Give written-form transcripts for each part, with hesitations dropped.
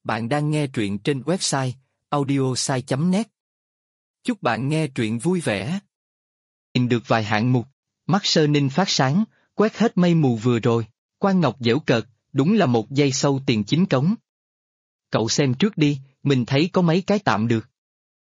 Bạn đang nghe truyện trên website audiosai.net. Chúc bạn nghe truyện vui vẻ. Nhìn được vài hạng mục, mắt Sơ Ninh phát sáng, quét hết mây mù vừa rồi. Quan Ngọc giễu cợt, đúng là một giây sâu tiền chính cống. Cậu xem trước đi, mình thấy có mấy cái tạm được.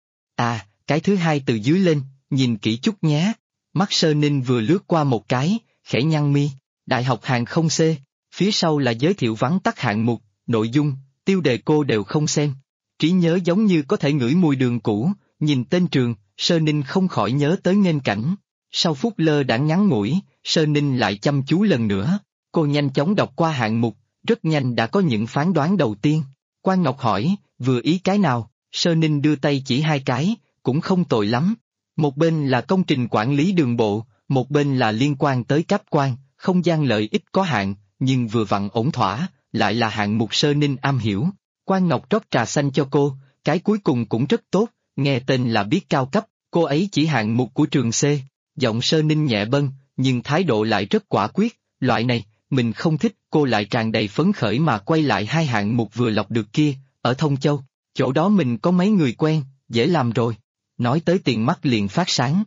À, cái thứ hai từ dưới lên, nhìn kỹ chút nhé. Mắt Sơ Ninh vừa lướt qua một cái, khẽ nhăn mi. Đại học hàng không C, phía sau là giới thiệu vắn tắt hạng mục, nội dung, tiêu đề cô đều không xem. Trí nhớ giống như có thể ngửi mùi đường cũ, nhìn tên trường, Sơ Ninh không khỏi nhớ tới Nghênh Cảnh. Sau phút lơ đãng ngắn ngủi, Sơ Ninh lại chăm chú lần nữa. Cô nhanh chóng đọc qua hạng mục, rất nhanh đã có những phán đoán đầu tiên. Quan Ngọc hỏi, vừa ý cái nào? Sơ Ninh đưa tay chỉ hai cái, cũng không tồi lắm. Một bên là công trình quản lý đường bộ, một bên là liên quan tới cáp quang, không gian lợi ích có hạn, nhưng vừa vặn ổn thỏa, lại là hạng mục Sơ Ninh am hiểu. Quan Ngọc rót trà xanh cho cô, cái cuối cùng cũng rất tốt, nghe tên là biết cao cấp, cô ấy chỉ hạng mục của trường C. Giọng Sơ Ninh nhẹ bâng, nhưng thái độ lại rất quả quyết, loại này, mình không thích, cô lại tràn đầy phấn khởi mà quay lại hai hạng mục vừa lọc được kia, ở Thông Châu, chỗ đó mình có mấy người quen, dễ làm rồi. Nói tới tiền mắt liền phát sáng.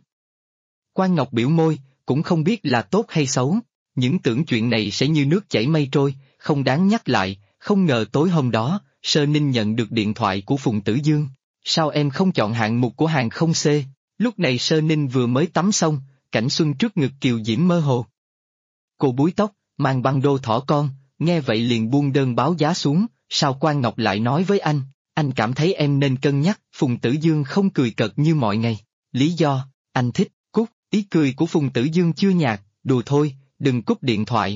Quan Ngọc biểu môi, cũng không biết là tốt hay xấu, những tưởng chuyện này sẽ như nước chảy mây trôi, không đáng nhắc lại, không ngờ tối hôm đó, Sơ Ninh nhận được điện thoại của Phùng Tử Dương. Sao em không chọn hạng mục của hàng không C? Lúc này Sơ Ninh vừa mới tắm xong, cảnh xuân trước ngực kiều diễm mơ hồ. Cô búi tóc, mang băng đô thỏ con, nghe vậy liền buông đơn báo giá xuống, sao Quan Ngọc lại nói với anh cảm thấy em nên cân nhắc. Phùng Tử Dương không cười cợt như mọi ngày. Lý do, anh thích, cút, ý cười của Phùng Tử Dương chưa nhạt, đùa thôi, đừng cúp điện thoại.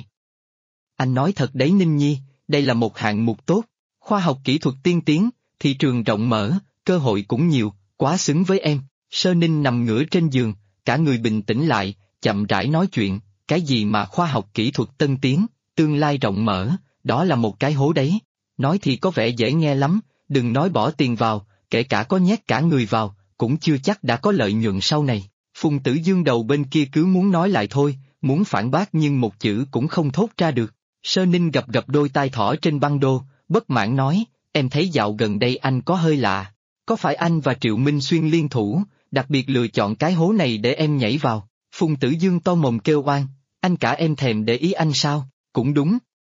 Anh nói thật đấy Ninh Nhi, đây là một hạng mục tốt, khoa học kỹ thuật tiên tiến, thị trường rộng mở, cơ hội cũng nhiều, quá xứng với em. Sơ Ninh nằm ngửa trên giường, cả người bình tĩnh lại, chậm rãi nói chuyện, cái gì mà khoa học kỹ thuật tân tiến, tương lai rộng mở, đó là một cái hố đấy. Nói thì có vẻ dễ nghe lắm, đừng nói bỏ tiền vào, kể cả có nhét cả người vào, cũng chưa chắc đã có lợi nhuận sau này. Phùng Tử Dương đầu bên kia cứ muốn nói lại thôi, muốn phản bác nhưng một chữ cũng không thốt ra được. Sơ Ninh gập gập đôi tai thỏ trên băng đô, bất mãn nói, em thấy dạo gần đây anh có hơi lạ. Có phải anh và Triệu Minh Xuyên liên thủ, đặc biệt lựa chọn cái hố này để em nhảy vào? Phùng Tử Dương to mồm kêu oan, anh cả em thèm để ý anh sao? Cũng đúng.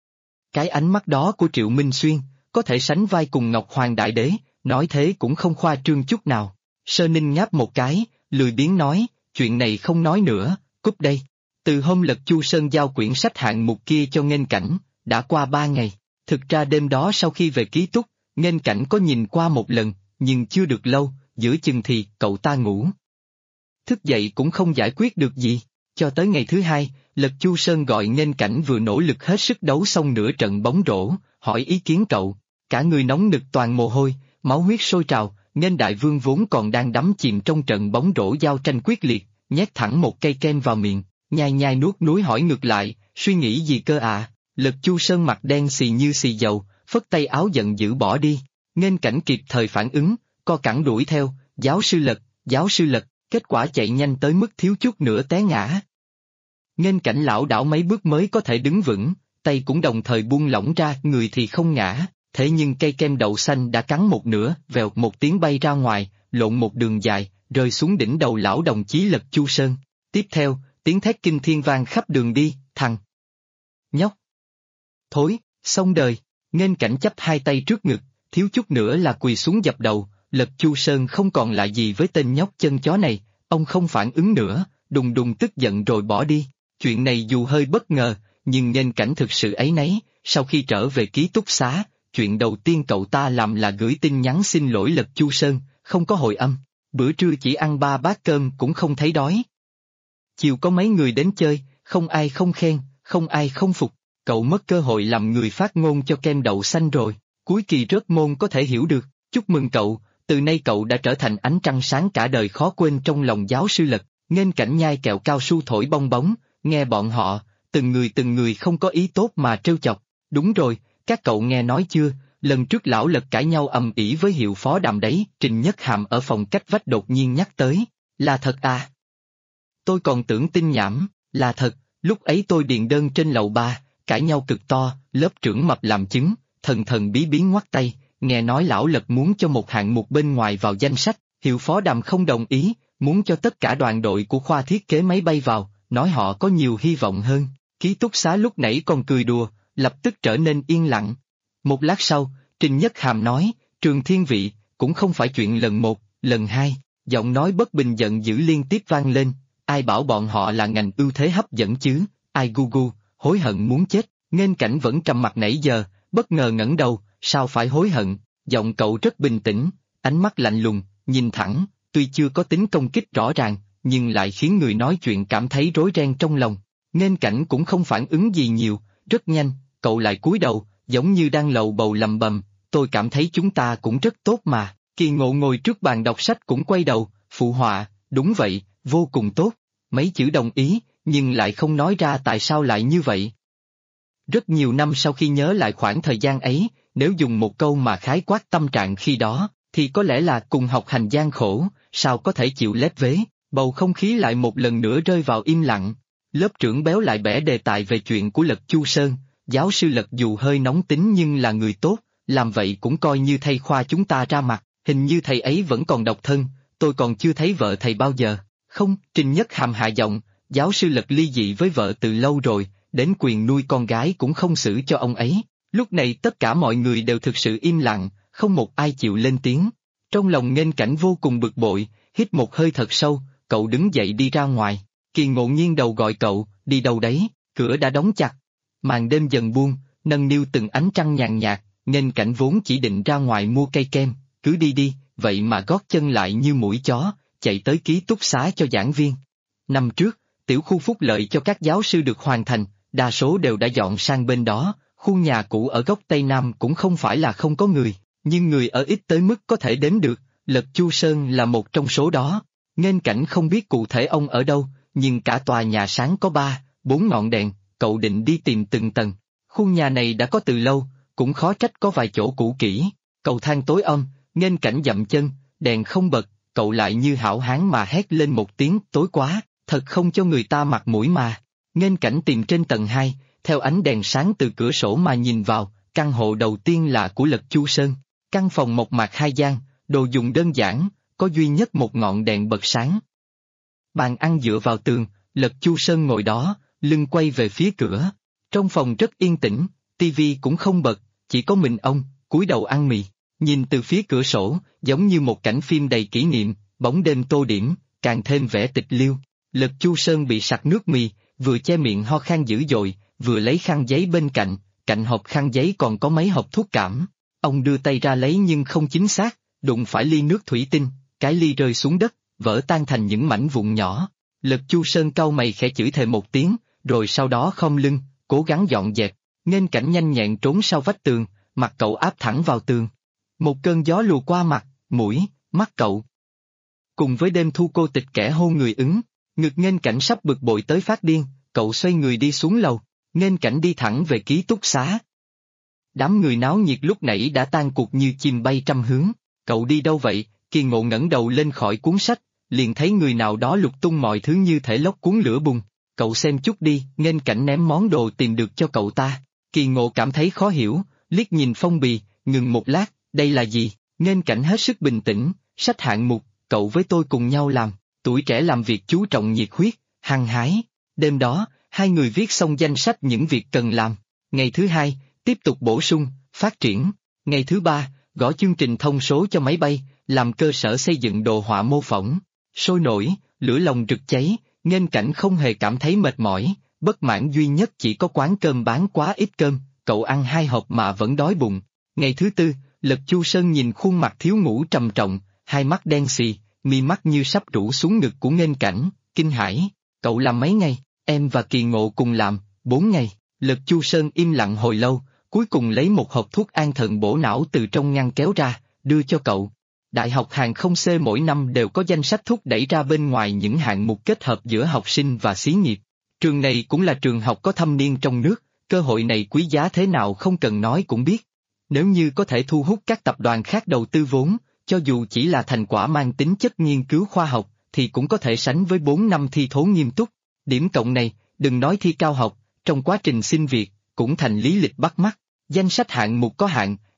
Cái ánh mắt đó của Triệu Minh Xuyên, có thể sánh vai cùng Ngọc Hoàng Đại Đế, nói thế cũng không khoa trương chút nào. Sơ Ninh ngáp một cái, lười biếng nói, chuyện này không nói nữa, cúp đây. Từ hôm Lật Chu Sơn giao quyển sách hạng mục kia cho Nghênh Cảnh, đã qua 3 ngày. Thực ra đêm đó sau khi về ký túc, Nghênh Cảnh có nhìn qua một lần, nhưng chưa được lâu, giữa chừng thì cậu ta ngủ. Thức dậy cũng không giải quyết được gì, cho tới ngày thứ hai, Lật Chu Sơn gọi Nghênh Cảnh vừa nỗ lực hết sức đấu xong nửa trận bóng rổ, hỏi ý kiến cậu, cả người nóng nực toàn mồ hôi, máu huyết sôi trào, Nghênh Đại Vương vốn còn đang đắm chìm trong trận bóng rổ giao tranh quyết liệt, nhét thẳng một cây kem vào miệng, nhai nhai nuốt núi hỏi ngược lại, suy nghĩ gì cơ ạ? Lật Chu Sơn mặt đen xì như xì dầu, phất tay áo giận dữ bỏ đi. Nghênh Cảnh kịp thời phản ứng, co cẳng đuổi theo, giáo sư Lật, kết quả chạy nhanh tới mức thiếu chút nữa té ngã. Nghênh Cảnh lảo đảo mấy bước mới có thể đứng vững, tay cũng đồng thời buông lỏng ra, người thì không ngã, thế nhưng cây kem đậu xanh đã cắn một nửa, vèo một tiếng bay ra ngoài, lộn một đường dài, rơi xuống đỉnh đầu lão đồng chí Lật Chu Sơn. Tiếp theo, tiếng thét kinh thiên vang khắp đường đi, thằng nhóc thối, xong đời. Nghênh Cảnh chắp hai tay trước ngực, thiếu chút nữa là quỳ xuống dập đầu. Lật Chu Sơn không còn lại gì với tên nhóc chân chó này, ông không phản ứng nữa, đùng đùng tức giận rồi bỏ đi. Chuyện này dù hơi bất ngờ, nhưng Nghênh Cảnh thực sự áy náy. Sau khi trở về ký túc xá, chuyện đầu tiên cậu ta làm là gửi tin nhắn xin lỗi Lật Chu Sơn, không có hồi âm. Bữa trưa chỉ ăn 3 bát cơm cũng không thấy đói. Chiều có mấy người đến chơi, không ai không khen, không ai không phục. Cậu mất cơ hội làm người phát ngôn cho kem đậu xanh rồi. Cuối kỳ rớt môn có thể hiểu được, chúc mừng cậu, từ nay cậu đã trở thành ánh trăng sáng cả đời khó quên trong lòng giáo sư Lật. Nghênh Cảnh nhai kẹo cao su thổi bong bóng, nghe bọn họ, từng người không có ý tốt mà trêu chọc. Đúng rồi, các cậu nghe nói chưa, lần trước lão Lật cãi nhau ầm ĩ với hiệu phó Đàm đấy, Trình Nhất Hàm ở phòng cách vách đột nhiên nhắc tới. Là thật à? Tôi còn tưởng tin nhảm, là thật, lúc ấy tôi điền đơn trên lầu 3, cãi nhau cực to, lớp trưởng Mập làm chứng, thần bí ngoắt tay, nghe nói lão Lật muốn cho một hạng mục bên ngoài vào danh sách, hiệu phó Đàm không đồng ý, muốn cho tất cả đoàn đội của khoa thiết kế máy bay vào, nói họ có nhiều hy vọng hơn. Ký túc xá lúc nãy còn cười đùa, lập tức trở nên yên lặng. Một lát sau, Trình Nhất Hàm nói, Trường Thiên Vị, cũng không phải chuyện lần một, lần hai, giọng nói bất bình giận dữ liên tiếp vang lên, ai bảo bọn họ là ngành ưu thế hấp dẫn chứ, ai gu gu, hối hận muốn chết, Nghênh Cảnh vẫn trầm mặt nãy giờ, bất ngờ ngẩng đầu, sao phải hối hận, giọng cậu rất bình tĩnh, ánh mắt lạnh lùng, nhìn thẳng, tuy chưa có tính công kích rõ ràng, nhưng lại khiến người nói chuyện cảm thấy rối ren trong lòng. Nghênh Cảnh cũng không phản ứng gì nhiều, rất nhanh, cậu lại cúi đầu, giống như đang lầu bầu lầm bầm, tôi cảm thấy chúng ta cũng rất tốt mà. Kỳ Ngộ ngồi trước bàn đọc sách cũng quay đầu, phụ họa, đúng vậy, vô cùng tốt, mấy chữ đồng ý, nhưng lại không nói ra tại sao lại như vậy. Rất nhiều năm sau khi nhớ lại khoảng thời gian ấy, nếu dùng một câu mà khái quát tâm trạng khi đó, thì có lẽ là cùng học hành gian khổ, sao có thể chịu lép vế, bầu không khí lại một lần nữa rơi vào im lặng. Lớp trưởng Béo lại bẻ đề tài về chuyện của Lật Chu Sơn, giáo sư Lật dù hơi nóng tính nhưng là người tốt, làm vậy cũng coi như thầy khoa chúng ta ra mặt, hình như thầy ấy vẫn còn độc thân, tôi còn chưa thấy vợ thầy bao giờ. Không, Trình Nhất Hàm hạ giọng, giáo sư Lật ly dị với vợ từ lâu rồi, đến quyền nuôi con gái cũng không xử cho ông ấy. Lúc này tất cả mọi người đều thực sự im lặng, không một ai chịu lên tiếng. Trong lòng Nghênh Cảnh vô cùng bực bội, hít một hơi thật sâu, cậu đứng dậy đi ra ngoài. Kỳ Ngộ nghiêng đầu gọi cậu, đi đâu đấy, cửa đã đóng chặt. Màn đêm dần buông, nâng niu từng ánh trăng nhàn nhạt, Nghênh Cảnh vốn chỉ định ra ngoài mua cây kem, cứ đi đi, vậy mà gót chân lại như mũi chó, chạy tới ký túc xá cho giảng viên. Năm trước, tiểu khu phúc lợi cho các giáo sư được hoàn thành, đa số đều đã dọn sang bên đó, khu nhà cũ ở góc Tây Nam cũng không phải là không có người, nhưng người ở ít tới mức có thể đếm được, Lật Chu Sơn là một trong số đó. Nghênh Cảnh không biết cụ thể ông ở đâu, nhưng cả tòa nhà sáng có 3-4 ngọn đèn, cậu định đi tìm từng tầng. Khu nhà này đã có từ lâu, cũng khó trách có vài chỗ cũ kỹ, cầu thang tối om, Nghênh Cảnh dậm chân, đèn không bật, cậu lại như hảo hán mà hét lên một tiếng, tối quá, thật không cho người ta mặt mũi mà. Nghênh Cảnh tìm trên tầng 2, theo ánh đèn sáng từ cửa sổ mà nhìn vào, căn hộ đầu tiên là của Lật Chu Sơn. Căn phòng một mặt hai gian, đồ dùng đơn giản, có duy nhất một ngọn đèn bật sáng. Bàn ăn dựa vào tường, Lật Chu Sơn ngồi đó, lưng quay về phía cửa. Trong phòng rất yên tĩnh, tivi cũng không bật, chỉ có mình ông, cúi đầu ăn mì. Nhìn từ phía cửa sổ, giống như một cảnh phim đầy kỷ niệm, bóng đêm tô điểm, càng thêm vẻ tịch liêu. Lật Chu Sơn bị sặc nước mì, vừa che miệng ho khan dữ dội, vừa lấy khăn giấy bên cạnh, cạnh hộp khăn giấy còn có mấy hộp thuốc cảm. Ông đưa tay ra lấy nhưng không chính xác, đụng phải ly nước thủy tinh, cái ly rơi xuống đất, vỡ tan thành những mảnh vụn nhỏ. Lật Chu Sơn cau mày khẽ chửi thề một tiếng, rồi sau đó khom lưng, cố gắng dọn dẹp. Nghênh Cảnh nhanh nhẹn trốn sau vách tường, mặt cậu áp thẳng vào tường. Một cơn gió lùa qua mặt, mũi, mắt cậu. Cùng với đêm thu cô tịch kẻ hôn người ứng, ngực Nghênh Cảnh sắp bực bội tới phát điên, cậu xoay người đi xuống lầu, Nghênh Cảnh đi thẳng về ký túc xá. Đám người náo nhiệt lúc nãy đã tan cuộc như chim bay trăm hướng, cậu đi đâu vậy? Kỳ Ngộ ngẩng đầu lên khỏi cuốn sách, liền thấy người nào đó lục tung mọi thứ như thể lốc cuốn lửa bùng. Cậu xem chút đi, Nghênh Cảnh ném món đồ tìm được cho cậu ta. Kỳ Ngộ cảm thấy khó hiểu, liếc nhìn phong bì, ngừng một lát, đây là gì? Nghênh Cảnh hết sức bình tĩnh, sách hạng mục, cậu với tôi cùng nhau làm, tuổi trẻ làm việc chú trọng nhiệt huyết, hăng hái. Đêm đó, hai người viết xong danh sách những việc cần làm. Ngày thứ hai, tiếp tục bổ sung, phát triển. Ngày thứ ba, gõ chương trình thông số cho máy bay, làm cơ sở xây dựng đồ họa mô phỏng. Sôi nổi, lửa lòng rực cháy, Nghênh Cảnh không hề cảm thấy mệt mỏi, bất mãn duy nhất chỉ có quán cơm bán quá ít cơm, cậu ăn 2 hộp mà vẫn đói bụng. Ngày thứ tư, Lật Chu Sơn nhìn khuôn mặt thiếu ngủ trầm trọng, hai mắt đen xì, mi mắt như sắp rũ xuống ngực của Nghênh Cảnh, kinh hãi. Cậu làm mấy ngày? Em và Kỳ Ngộ cùng làm, 4 ngày. Lật Chu Sơn im lặng hồi lâu, cuối cùng lấy một hộp thuốc an thần bổ não từ trong ngăn kéo ra, đưa cho cậu. Đại học Hàng không C mỗi năm đều có danh sách thúc đẩy ra bên ngoài những hạng mục kết hợp giữa học sinh và xí nghiệp. Trường này cũng là trường học có thâm niên trong nước, cơ hội này quý giá thế nào không cần nói cũng biết. Nếu như có thể thu hút các tập đoàn khác đầu tư vốn, cho dù chỉ là thành quả mang tính chất nghiên cứu khoa học, thì cũng có thể sánh với 4 năm thi thố nghiêm túc. Điểm cộng này, đừng nói thi cao học, trong quá trình xin việc, cũng thành lý lịch bắt mắt. Danh sách hạng mục có hạn,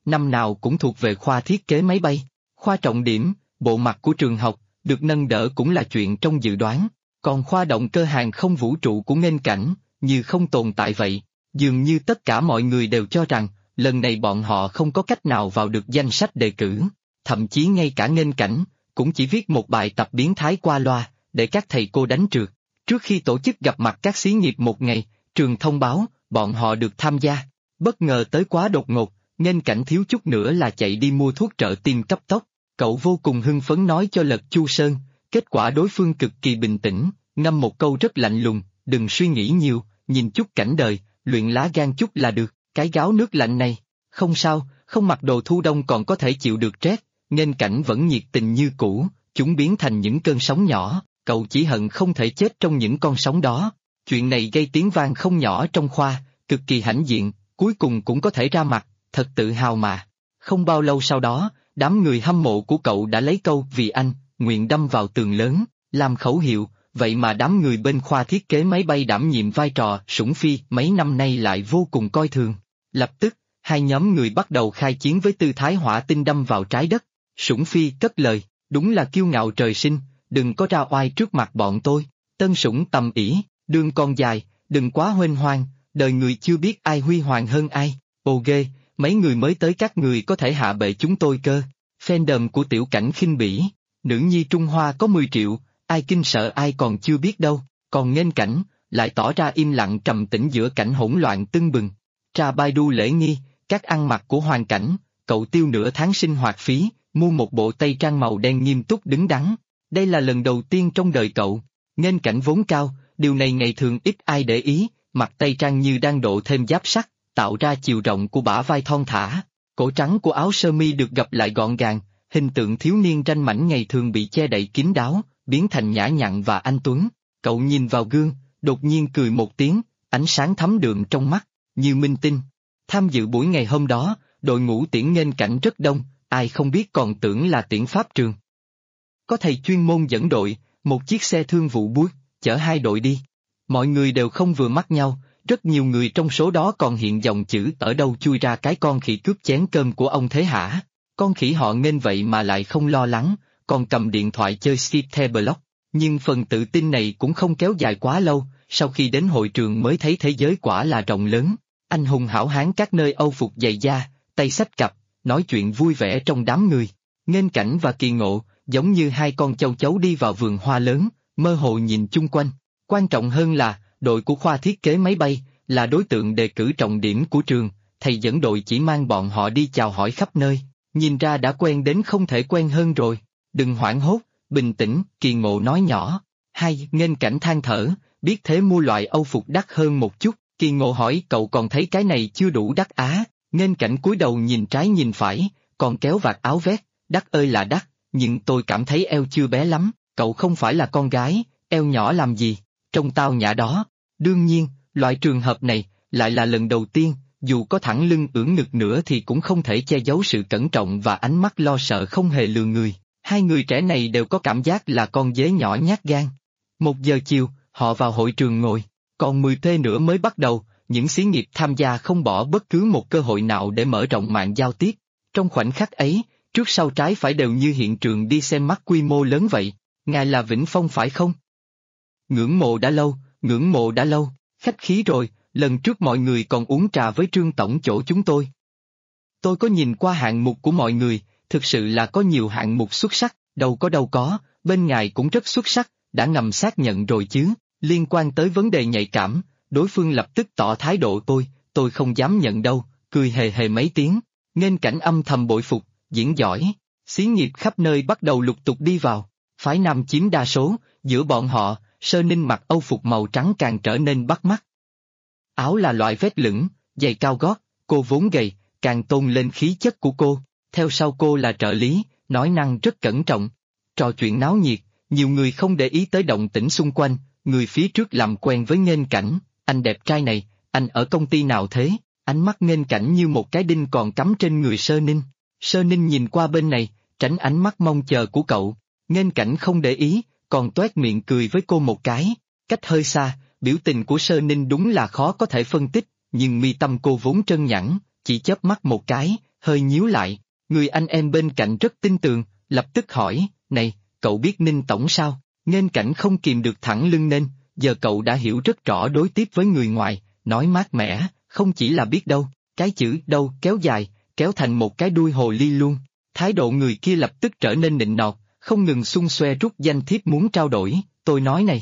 năm nào cũng thuộc về khoa thiết kế máy bay. Khoa trọng điểm, bộ mặt của trường học, được nâng đỡ cũng là chuyện trong dự đoán, còn khoa động cơ hàng không vũ trụ của Nghênh Cảnh, như không tồn tại vậy. Dường như tất cả mọi người đều cho rằng, lần này bọn họ không có cách nào vào được danh sách đề cử, thậm chí ngay cả Nghênh Cảnh, cũng chỉ viết một bài tập biến thái qua loa, để các thầy cô đánh trượt. Trước khi tổ chức gặp mặt các xí nghiệp một ngày, trường thông báo, bọn họ được tham gia. Bất ngờ tới quá đột ngột, Nghênh Cảnh thiếu chút nữa là chạy đi mua thuốc trợ tim cấp tốc. Cậu vô cùng hưng phấn nói cho Lật Chu Sơn, kết quả đối phương cực kỳ bình tĩnh, ngâm một câu rất lạnh lùng, đừng suy nghĩ nhiều, nhìn chút cảnh đời, luyện lá gan chút là được, cái gáo nước lạnh này. Không sao, không mặc đồ thu đông còn có thể chịu được rét, Nghênh Cảnh vẫn nhiệt tình như cũ, chúng biến thành những cơn sóng nhỏ, cậu chỉ hận không thể chết trong những con sóng đó. Chuyện này gây tiếng vang không nhỏ trong khoa, cực kỳ hãnh diện, cuối cùng cũng có thể ra mặt, thật tự hào mà. Không bao lâu sau đó, đám người hâm mộ của cậu đã lấy câu "vì anh", nguyện đâm vào tường lớn, làm khẩu hiệu, vậy mà đám người bên khoa thiết kế máy bay đảm nhiệm vai trò sủng phi mấy năm nay lại vô cùng coi thường. Lập tức, hai nhóm người bắt đầu khai chiến với tư thái hỏa tinh đâm vào trái đất. Sủng phi cất lời, đúng là kiêu ngạo trời sinh, đừng có ra oai trước mặt bọn tôi. Tân sủng tầm ỷ, đường còn dài, đừng quá huênh hoang, đời người chưa biết ai huy hoàng hơn ai. Ồ ghê, mấy người mới tới các người có thể hạ bệ chúng tôi cơ. Fandom của Tiểu Cảnh khinh bỉ, nữ nhi Trung Hoa có 10 triệu, ai kinh sợ ai còn chưa biết đâu, còn Nghênh Cảnh, lại tỏ ra im lặng trầm tĩnh giữa cảnh hỗn loạn tưng bừng. Tra Baidu lễ nghi, các ăn mặc của Hoàn Cảnh, cậu tiêu nửa tháng sinh hoạt phí, mua một bộ tây trang màu đen nghiêm túc đứng đắn. Đây là lần đầu tiên trong đời cậu. Nghênh Cảnh vốn cao, điều này ngày thường ít ai để ý, mặc tây trang như đang độ thêm giáp sắt, tạo ra chiều rộng của bả vai thon thả. Cổ trắng của áo sơ mi được gập lại gọn gàng, hình tượng thiếu niên ranh mảnh ngày thường bị che đậy kín đáo, biến thành nhã nhặn và anh tuấn. Cậu nhìn vào gương, đột nhiên cười một tiếng, ánh sáng thấm đượm trong mắt, như minh tinh. Tham dự buổi ngày hôm đó, đội ngũ tiễn Nghênh Cảnh rất đông, ai không biết còn tưởng là tiễn pháp trường. Có thầy chuyên môn dẫn đội, một chiếc xe thương vụ bus, chở hai đội đi. Mọi người đều không vừa mắt nhau, rất nhiều người trong số đó còn hiện dòng chữ ở đâu chui ra cái con khỉ cướp chén cơm của ông thế hả? Con khỉ họ Nghênh vậy mà lại không lo lắng, còn cầm điện thoại chơi City Block. Nhưng phần tự tin này cũng không kéo dài quá lâu, sau khi đến hội trường mới thấy thế giới quả là rộng lớn. Anh hùng hảo hán các nơi âu phục giày da, tay xách cặp, nói chuyện vui vẻ trong đám người. Nghênh Cảnh và Kỳ Ngộ, giống như hai con châu chấu đi vào vườn hoa lớn, mơ hồ nhìn chung quanh. Quan trọng hơn là, đội của khoa thiết kế máy bay, là đối tượng đề cử trọng điểm của trường, thầy dẫn đội chỉ mang bọn họ đi chào hỏi khắp nơi, nhìn ra đã quen đến không thể quen hơn rồi. Đừng hoảng hốt, bình tĩnh, Kỳ Ngộ nói nhỏ. Hay, Nghênh Cảnh than thở, biết thế mua loại âu phục đắt hơn một chút. Kỳ Ngộ hỏi cậu còn thấy cái này chưa đủ đắt á? Nghênh Cảnh cúi đầu nhìn trái nhìn phải, còn kéo vạt áo vest, đắt ơi là đắt, nhưng tôi cảm thấy eo chưa bé lắm, cậu không phải là con gái, eo nhỏ làm gì, trông tao nhã đó. Đương nhiên, loại trường hợp này, lại là lần đầu tiên, dù có thẳng lưng ưỡn ngực nữa thì cũng không thể che giấu sự cẩn trọng và ánh mắt lo sợ không hề lừa người. Hai người trẻ này đều có cảm giác là con dế nhỏ nhát gan. 1 giờ chiều, họ vào hội trường ngồi, còn 10 t nữa mới bắt đầu, những xí nghiệp tham gia không bỏ bất cứ một cơ hội nào để mở rộng mạng giao tiếp. Trong khoảnh khắc ấy, trước sau trái phải đều như hiện trường đi xem mắt quy mô lớn vậy. Ngài là Vĩnh Phong phải không? Ngưỡng mộ đã lâu, ngưỡng mộ đã lâu, khách khí rồi, lần trước mọi người còn uống trà với Trương Tổng chỗ chúng tôi. Tôi có nhìn qua hạng mục của mọi người, thực sự là có nhiều hạng mục xuất sắc, đâu có, bên ngài cũng rất xuất sắc, đã ngầm xác nhận rồi chứ. Liên quan tới vấn đề nhạy cảm, đối phương lập tức tỏ thái độ tôi không dám nhận đâu, cười hề hề mấy tiếng. Nghênh Cảnh âm thầm bội phục, diễn giỏi. Xí nghiệp khắp nơi bắt đầu lục tục đi vào, phái nam chiếm đa số, giữa bọn họ, Sơ Ninh mặc âu phục màu trắng càng trở nên bắt mắt. Áo là loại vét lửng, giày cao gót, cô vốn gầy, càng tôn lên khí chất của cô. Theo sau cô là trợ lý, nói năng rất cẩn trọng. Trò chuyện náo nhiệt, nhiều người không để ý tới động tĩnh xung quanh, người phía trước làm quen với Nghênh Cảnh. Anh đẹp trai này, anh ở công ty nào thế? Ánh mắt Nghênh Cảnh như một cái đinh còn cắm trên người Sơ Ninh. Sơ Ninh nhìn qua bên này, tránh ánh mắt mong chờ của cậu. Nghênh Cảnh không để ý, còn toét miệng cười với cô một cái. Cách hơi xa, biểu tình của Sơ Ninh đúng là khó có thể phân tích, nhưng mi tâm cô vốn trơn nhẵn, chỉ chớp mắt một cái, hơi nhíu lại. Người anh em bên cạnh rất tin tưởng, lập tức hỏi, này, cậu biết Ninh Tổng sao? Nghênh Cảnh không kìm được thẳng lưng nên, giờ cậu đã hiểu rất rõ đối tiếp với người ngoài, nói mát mẻ, không chỉ là biết đâu, cái chữ đâu kéo dài, kéo thành một cái đuôi hồ ly luôn. Thái độ người kia lập tức trở nên nịnh nọt, không ngừng xung xoe rút danh thiếp muốn trao đổi, tôi nói này.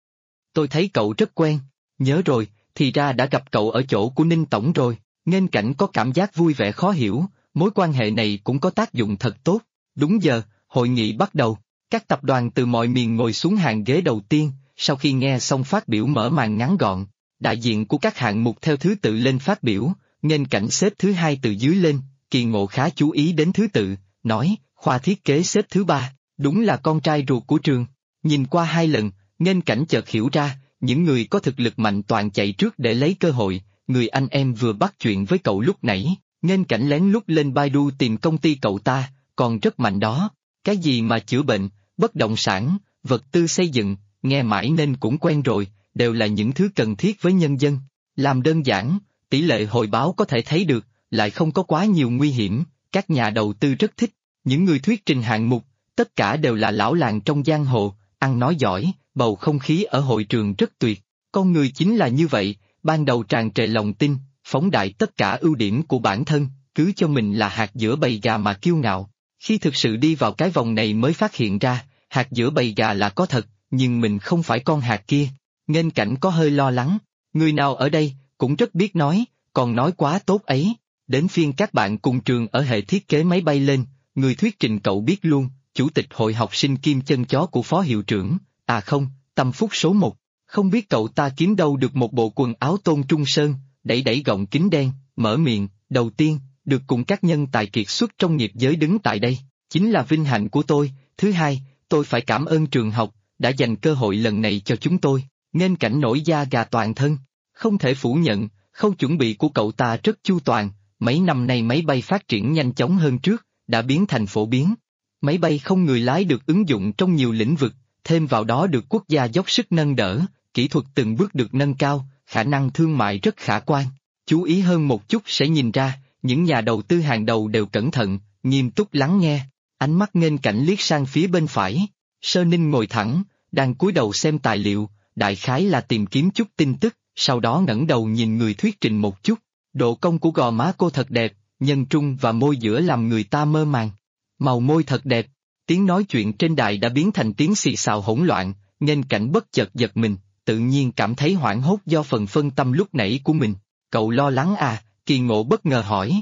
Tôi thấy cậu rất quen, nhớ rồi, thì ra đã gặp cậu ở chỗ của Ninh Tổng rồi. Nghênh Cảnh có cảm giác vui vẻ khó hiểu, mối quan hệ này cũng có tác dụng thật tốt. Đúng giờ, hội nghị bắt đầu, các tập đoàn từ mọi miền ngồi xuống hàng ghế đầu tiên, sau khi nghe xong phát biểu mở màn ngắn gọn, đại diện của các hạng mục theo thứ tự lên phát biểu, Nghênh Cảnh xếp thứ hai từ dưới lên, Kỳ Ngộ khá chú ý đến thứ tự, nói, khoa thiết kế xếp thứ ba, đúng là con trai ruột của trường. Nhìn qua hai lần, Nghênh Cảnh chợt hiểu ra, những người có thực lực mạnh toàn chạy trước để lấy cơ hội, người anh em vừa bắt chuyện với cậu lúc nãy, Nghênh Cảnh lén lút lên Baidu tìm công ty cậu ta, còn rất mạnh đó, cái gì mà chữa bệnh, bất động sản, vật tư xây dựng, nghe mãi nên cũng quen rồi, đều là những thứ cần thiết với nhân dân. Làm đơn giản, tỷ lệ hồi báo có thể thấy được, lại không có quá nhiều nguy hiểm, các nhà đầu tư rất thích, những người thuyết trình hạng mục, tất cả đều là lão làng trong giang hồ, ăn nói giỏi, bầu không khí ở hội trường rất tuyệt, con người chính là như vậy, ban đầu tràn trề lòng tin, phóng đại tất cả ưu điểm của bản thân, cứ cho mình là hạt giữa bầy gà mà kiêu ngạo. Khi thực sự đi vào cái vòng này mới phát hiện ra, hạt giữa bầy gà là có thật, nhưng mình không phải con hạt kia. Nghênh Cảnh có hơi lo lắng, người nào ở đây, cũng rất biết nói, còn nói quá tốt ấy. Đến phiên các bạn cùng trường ở hệ thiết kế máy bay lên, người thuyết trình cậu biết luôn, chủ tịch hội học sinh kim chân chó của phó hiệu trưởng, à không, Tâm Phúc số 1. Không biết cậu ta kiếm đâu được một bộ quần áo Tôn Trung Sơn, đẩy gọng kính đen, mở miệng, đầu tiên, được cùng các nhân tài kiệt xuất trong nghiệp giới đứng tại đây, chính là vinh hạnh của tôi. Thứ hai, tôi phải cảm ơn trường học, đã dành cơ hội lần này cho chúng tôi. Nghênh Cảnh nổi da gà toàn thân, không thể phủ nhận, khâu chuẩn bị của cậu ta rất chu toàn, mấy năm nay máy bay phát triển nhanh chóng hơn trước, đã biến thành phổ biến. Máy bay không người lái được ứng dụng trong nhiều lĩnh vực, thêm vào đó được quốc gia dốc sức nâng đỡ, kỹ thuật từng bước được nâng cao, khả năng thương mại rất khả quan. Chú ý hơn một chút sẽ nhìn ra, những nhà đầu tư hàng đầu đều cẩn thận, nghiêm túc lắng nghe. Ánh mắt Nghênh Cảnh liếc sang phía bên phải, Sơ Ninh ngồi thẳng, đang cúi đầu xem tài liệu, đại khái là tìm kiếm chút tin tức, sau đó ngẩng đầu nhìn người thuyết trình một chút. Độ cong của gò má cô thật đẹp, nhân trung và môi giữa làm người ta mơ màng. Màu môi thật đẹp, tiếng nói chuyện trên đài đã biến thành tiếng xì xào hỗn loạn, Nghênh Cảnh bất chợt giật mình, tự nhiên cảm thấy hoảng hốt do phần phân tâm lúc nãy của mình. Cậu lo lắng à? Kỳ Ngộ bất ngờ hỏi.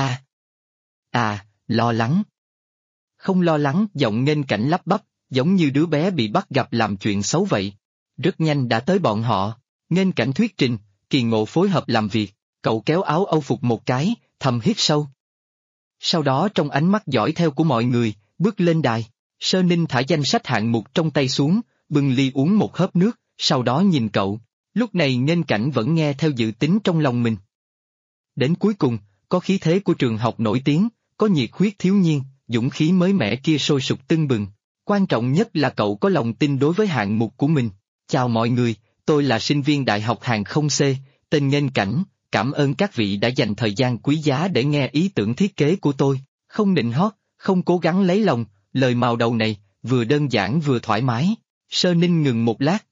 Lo lắng. Không lo lắng, giọng Nghênh Cảnh lắp bắp, giống như đứa bé bị bắt gặp làm chuyện xấu vậy. Rất nhanh đã tới bọn họ, Nghênh Cảnh thuyết trình, Kỳ Ngộ phối hợp làm việc, cậu kéo áo âu phục một cái, thầm hít sâu. Sau đó trong ánh mắt dõi theo của mọi người, bước lên đài, Sơ Ninh thả danh sách hạng mục trong tay xuống, bưng ly uống một hớp nước, sau đó nhìn cậu, lúc này Nghênh Cảnh vẫn nghe theo dự tính trong lòng mình. Đến cuối cùng, có khí thế của trường học nổi tiếng, có nhiệt huyết thiếu niên, dũng khí mới mẻ kia sôi sục tưng bừng. Quan trọng nhất là cậu có lòng tin đối với hạng mục của mình. Chào mọi người, tôi là sinh viên Đại học Hàng không C, tên Nghênh Cảnh, cảm ơn các vị đã dành thời gian quý giá để nghe ý tưởng thiết kế của tôi. Không nịnh hót, không cố gắng lấy lòng, lời màu đầu này, vừa đơn giản vừa thoải mái. Sơ Ninh ngừng một lát,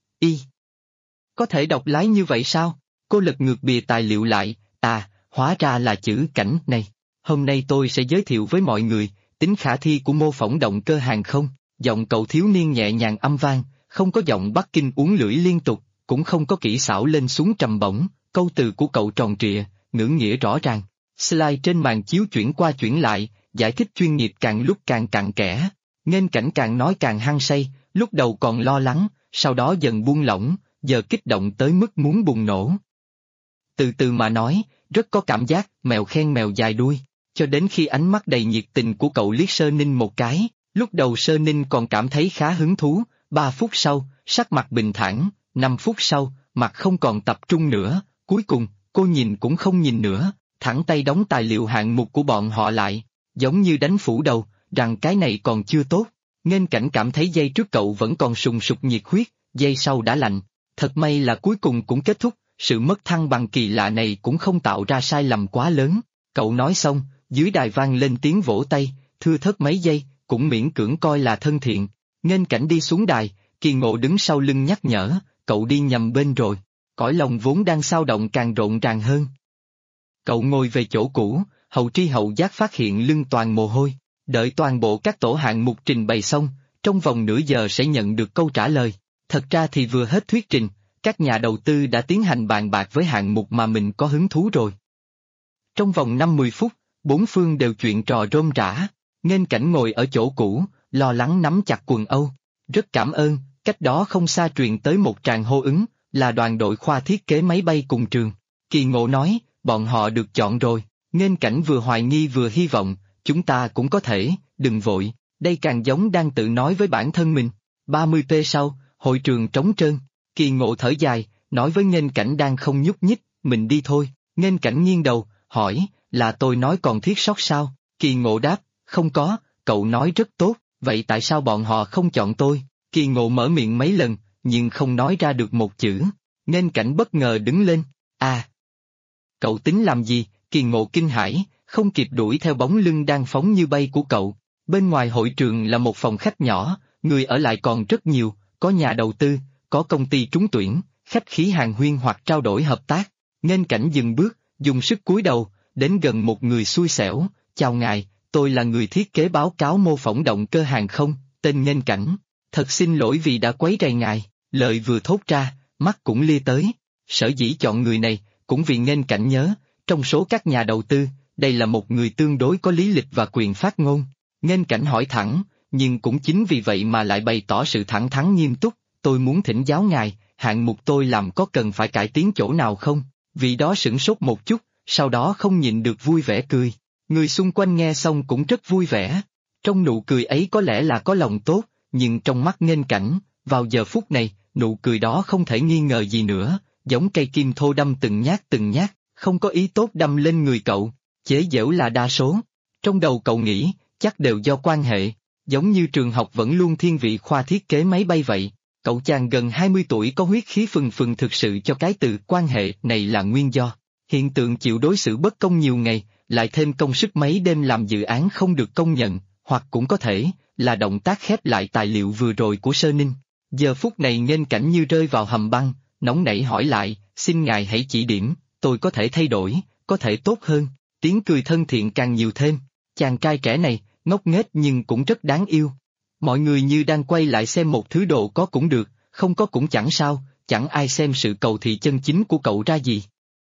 có thể đọc lái như vậy sao? Cô lật ngược bìa tài liệu lại, hóa ra là chữ Cảnh này. Hôm nay tôi sẽ giới thiệu với mọi người, tính khả thi của mô phỏng động cơ hàng không. Giọng cậu thiếu niên nhẹ nhàng âm vang, không có giọng Bắc Kinh uốn lưỡi liên tục, cũng không có kỹ xảo lên xuống trầm bổng, câu từ của cậu tròn trịa, ngữ nghĩa rõ ràng. Slide trên màn chiếu chuyển qua chuyển lại, giải thích chuyên nghiệp càng lúc càng cặn kẽ. Nghênh Cảnh càng nói càng hăng say, lúc đầu còn lo lắng, sau đó dần buông lỏng, giờ kích động tới mức muốn bùng nổ. Từ từ mà nói, rất có cảm giác mèo khen mèo dài đuôi, cho đến khi ánh mắt đầy nhiệt tình của cậu liếc Sơ Ninh một cái, lúc đầu Sơ Ninh còn cảm thấy khá hứng thú, 3 phút sau, sắc mặt bình thản, 5 phút sau, mặt không còn tập trung nữa, cuối cùng, cô nhìn cũng không nhìn nữa, thẳng tay đóng tài liệu hạng mục của bọn họ lại, giống như đánh phủ đầu, rằng cái này còn chưa tốt. Nghênh Cảnh cảm thấy giây trước cậu vẫn còn sùng sục nhiệt huyết, giây sau đã lạnh. Thật may là cuối cùng cũng kết thúc, sự mất thăng bằng kỳ lạ này cũng không tạo ra sai lầm quá lớn. Cậu nói xong, dưới đài vang lên tiếng vỗ tay, thưa thớt mấy giây, cũng miễn cưỡng coi là thân thiện. Nghênh cảnh đi xuống đài, Kỳ Ngộ đứng sau lưng nhắc nhở, cậu đi nhầm bên rồi, cõi lòng vốn đang xao động càng rộn ràng hơn. Cậu ngồi về chỗ cũ, hậu tri hậu giác phát hiện lưng toàn mồ hôi, đợi toàn bộ các tổ hạng mục trình bày xong, trong vòng nửa giờ sẽ nhận được câu trả lời. Thật ra thì vừa hết thuyết trình, các nhà đầu tư đã tiến hành bàn bạc với hạng mục mà mình có hứng thú rồi. Trong vòng 50 phút, bốn phương đều chuyện trò rôm rả, Nghênh cảnh ngồi ở chỗ cũ, lo lắng nắm chặt quần âu. Rất cảm ơn, cách đó không xa truyền tới một tràng hô ứng, là đoàn đội khoa thiết kế máy bay cùng trường. Kỳ Ngộ nói, bọn họ được chọn rồi. Nghênh cảnh vừa hoài nghi vừa hy vọng, chúng ta cũng có thể, đừng vội, đây càng giống đang tự nói với bản thân mình. 30p sau, hội trường trống trơn. Kỳ Ngộ thở dài, nói với Nghênh cảnh đang không nhúc nhích, mình đi thôi. Nghênh cảnh nghiêng đầu, hỏi, là tôi nói còn thiết sót sao? Kỳ Ngộ đáp, không có, cậu nói rất tốt, vậy tại sao bọn họ không chọn tôi? Kỳ Ngộ mở miệng mấy lần, nhưng không nói ra được một chữ. Nghênh cảnh bất ngờ đứng lên, cậu tính làm gì? Kỳ Ngộ kinh hãi, không kịp đuổi theo bóng lưng đang phóng như bay của cậu. Bên ngoài hội trường là một phòng khách nhỏ, người ở lại còn rất nhiều, có nhà đầu tư, có công ty trúng tuyển, khách khí hàn huyên hoặc trao đổi hợp tác. Nghênh cảnh dừng bước, dùng sức cúi đầu, đến gần một người xui xẻo, chào ngài, tôi là người thiết kế báo cáo mô phỏng động cơ hàng không, tên Nghênh cảnh. Thật xin lỗi vì đã quấy rầy ngài, lời vừa thốt ra, mắt cũng lia tới. Sở dĩ chọn người này, cũng vì Nghênh cảnh nhớ, trong số các nhà đầu tư, đây là một người tương đối có lý lịch và quyền phát ngôn. Nghênh cảnh hỏi thẳng, nhưng cũng chính vì vậy mà lại bày tỏ sự thẳng thắn nghiêm túc, tôi muốn thỉnh giáo ngài, hạng mục tôi làm có cần phải cải tiến chỗ nào không? Vì đó sửng sốt một chút, sau đó không nhịn được vui vẻ cười. Người xung quanh nghe xong cũng rất vui vẻ. Trong nụ cười ấy có lẽ là có lòng tốt, nhưng trong mắt Nghênh cảnh, vào giờ phút này, nụ cười đó không thể nghi ngờ gì nữa, giống cây kim thô đâm từng nhát, không có ý tốt đâm lên người cậu, chế giễu là đa số. Trong đầu cậu nghĩ, chắc đều do quan hệ, giống như trường học vẫn luôn thiên vị khoa thiết kế máy bay vậy. Cậu chàng gần 20 tuổi có huyết khí phừng phừng thực sự cho cái từ quan hệ này là nguyên do. Hiện tượng chịu đối xử bất công nhiều ngày, lại thêm công sức mấy đêm làm dự án không được công nhận, hoặc cũng có thể là động tác khép lại tài liệu vừa rồi của Sơ Ninh. Giờ phút này Nghênh cảnh như rơi vào hầm băng, nóng nảy hỏi lại, xin ngài hãy chỉ điểm, tôi có thể thay đổi, có thể tốt hơn. Tiếng cười thân thiện càng nhiều thêm. Chàng trai trẻ này, ngốc nghếch nhưng cũng rất đáng yêu. Mọi người như đang quay lại xem một thứ đồ có cũng được, không có cũng chẳng sao, chẳng ai xem sự cầu thị chân chính của cậu ra gì.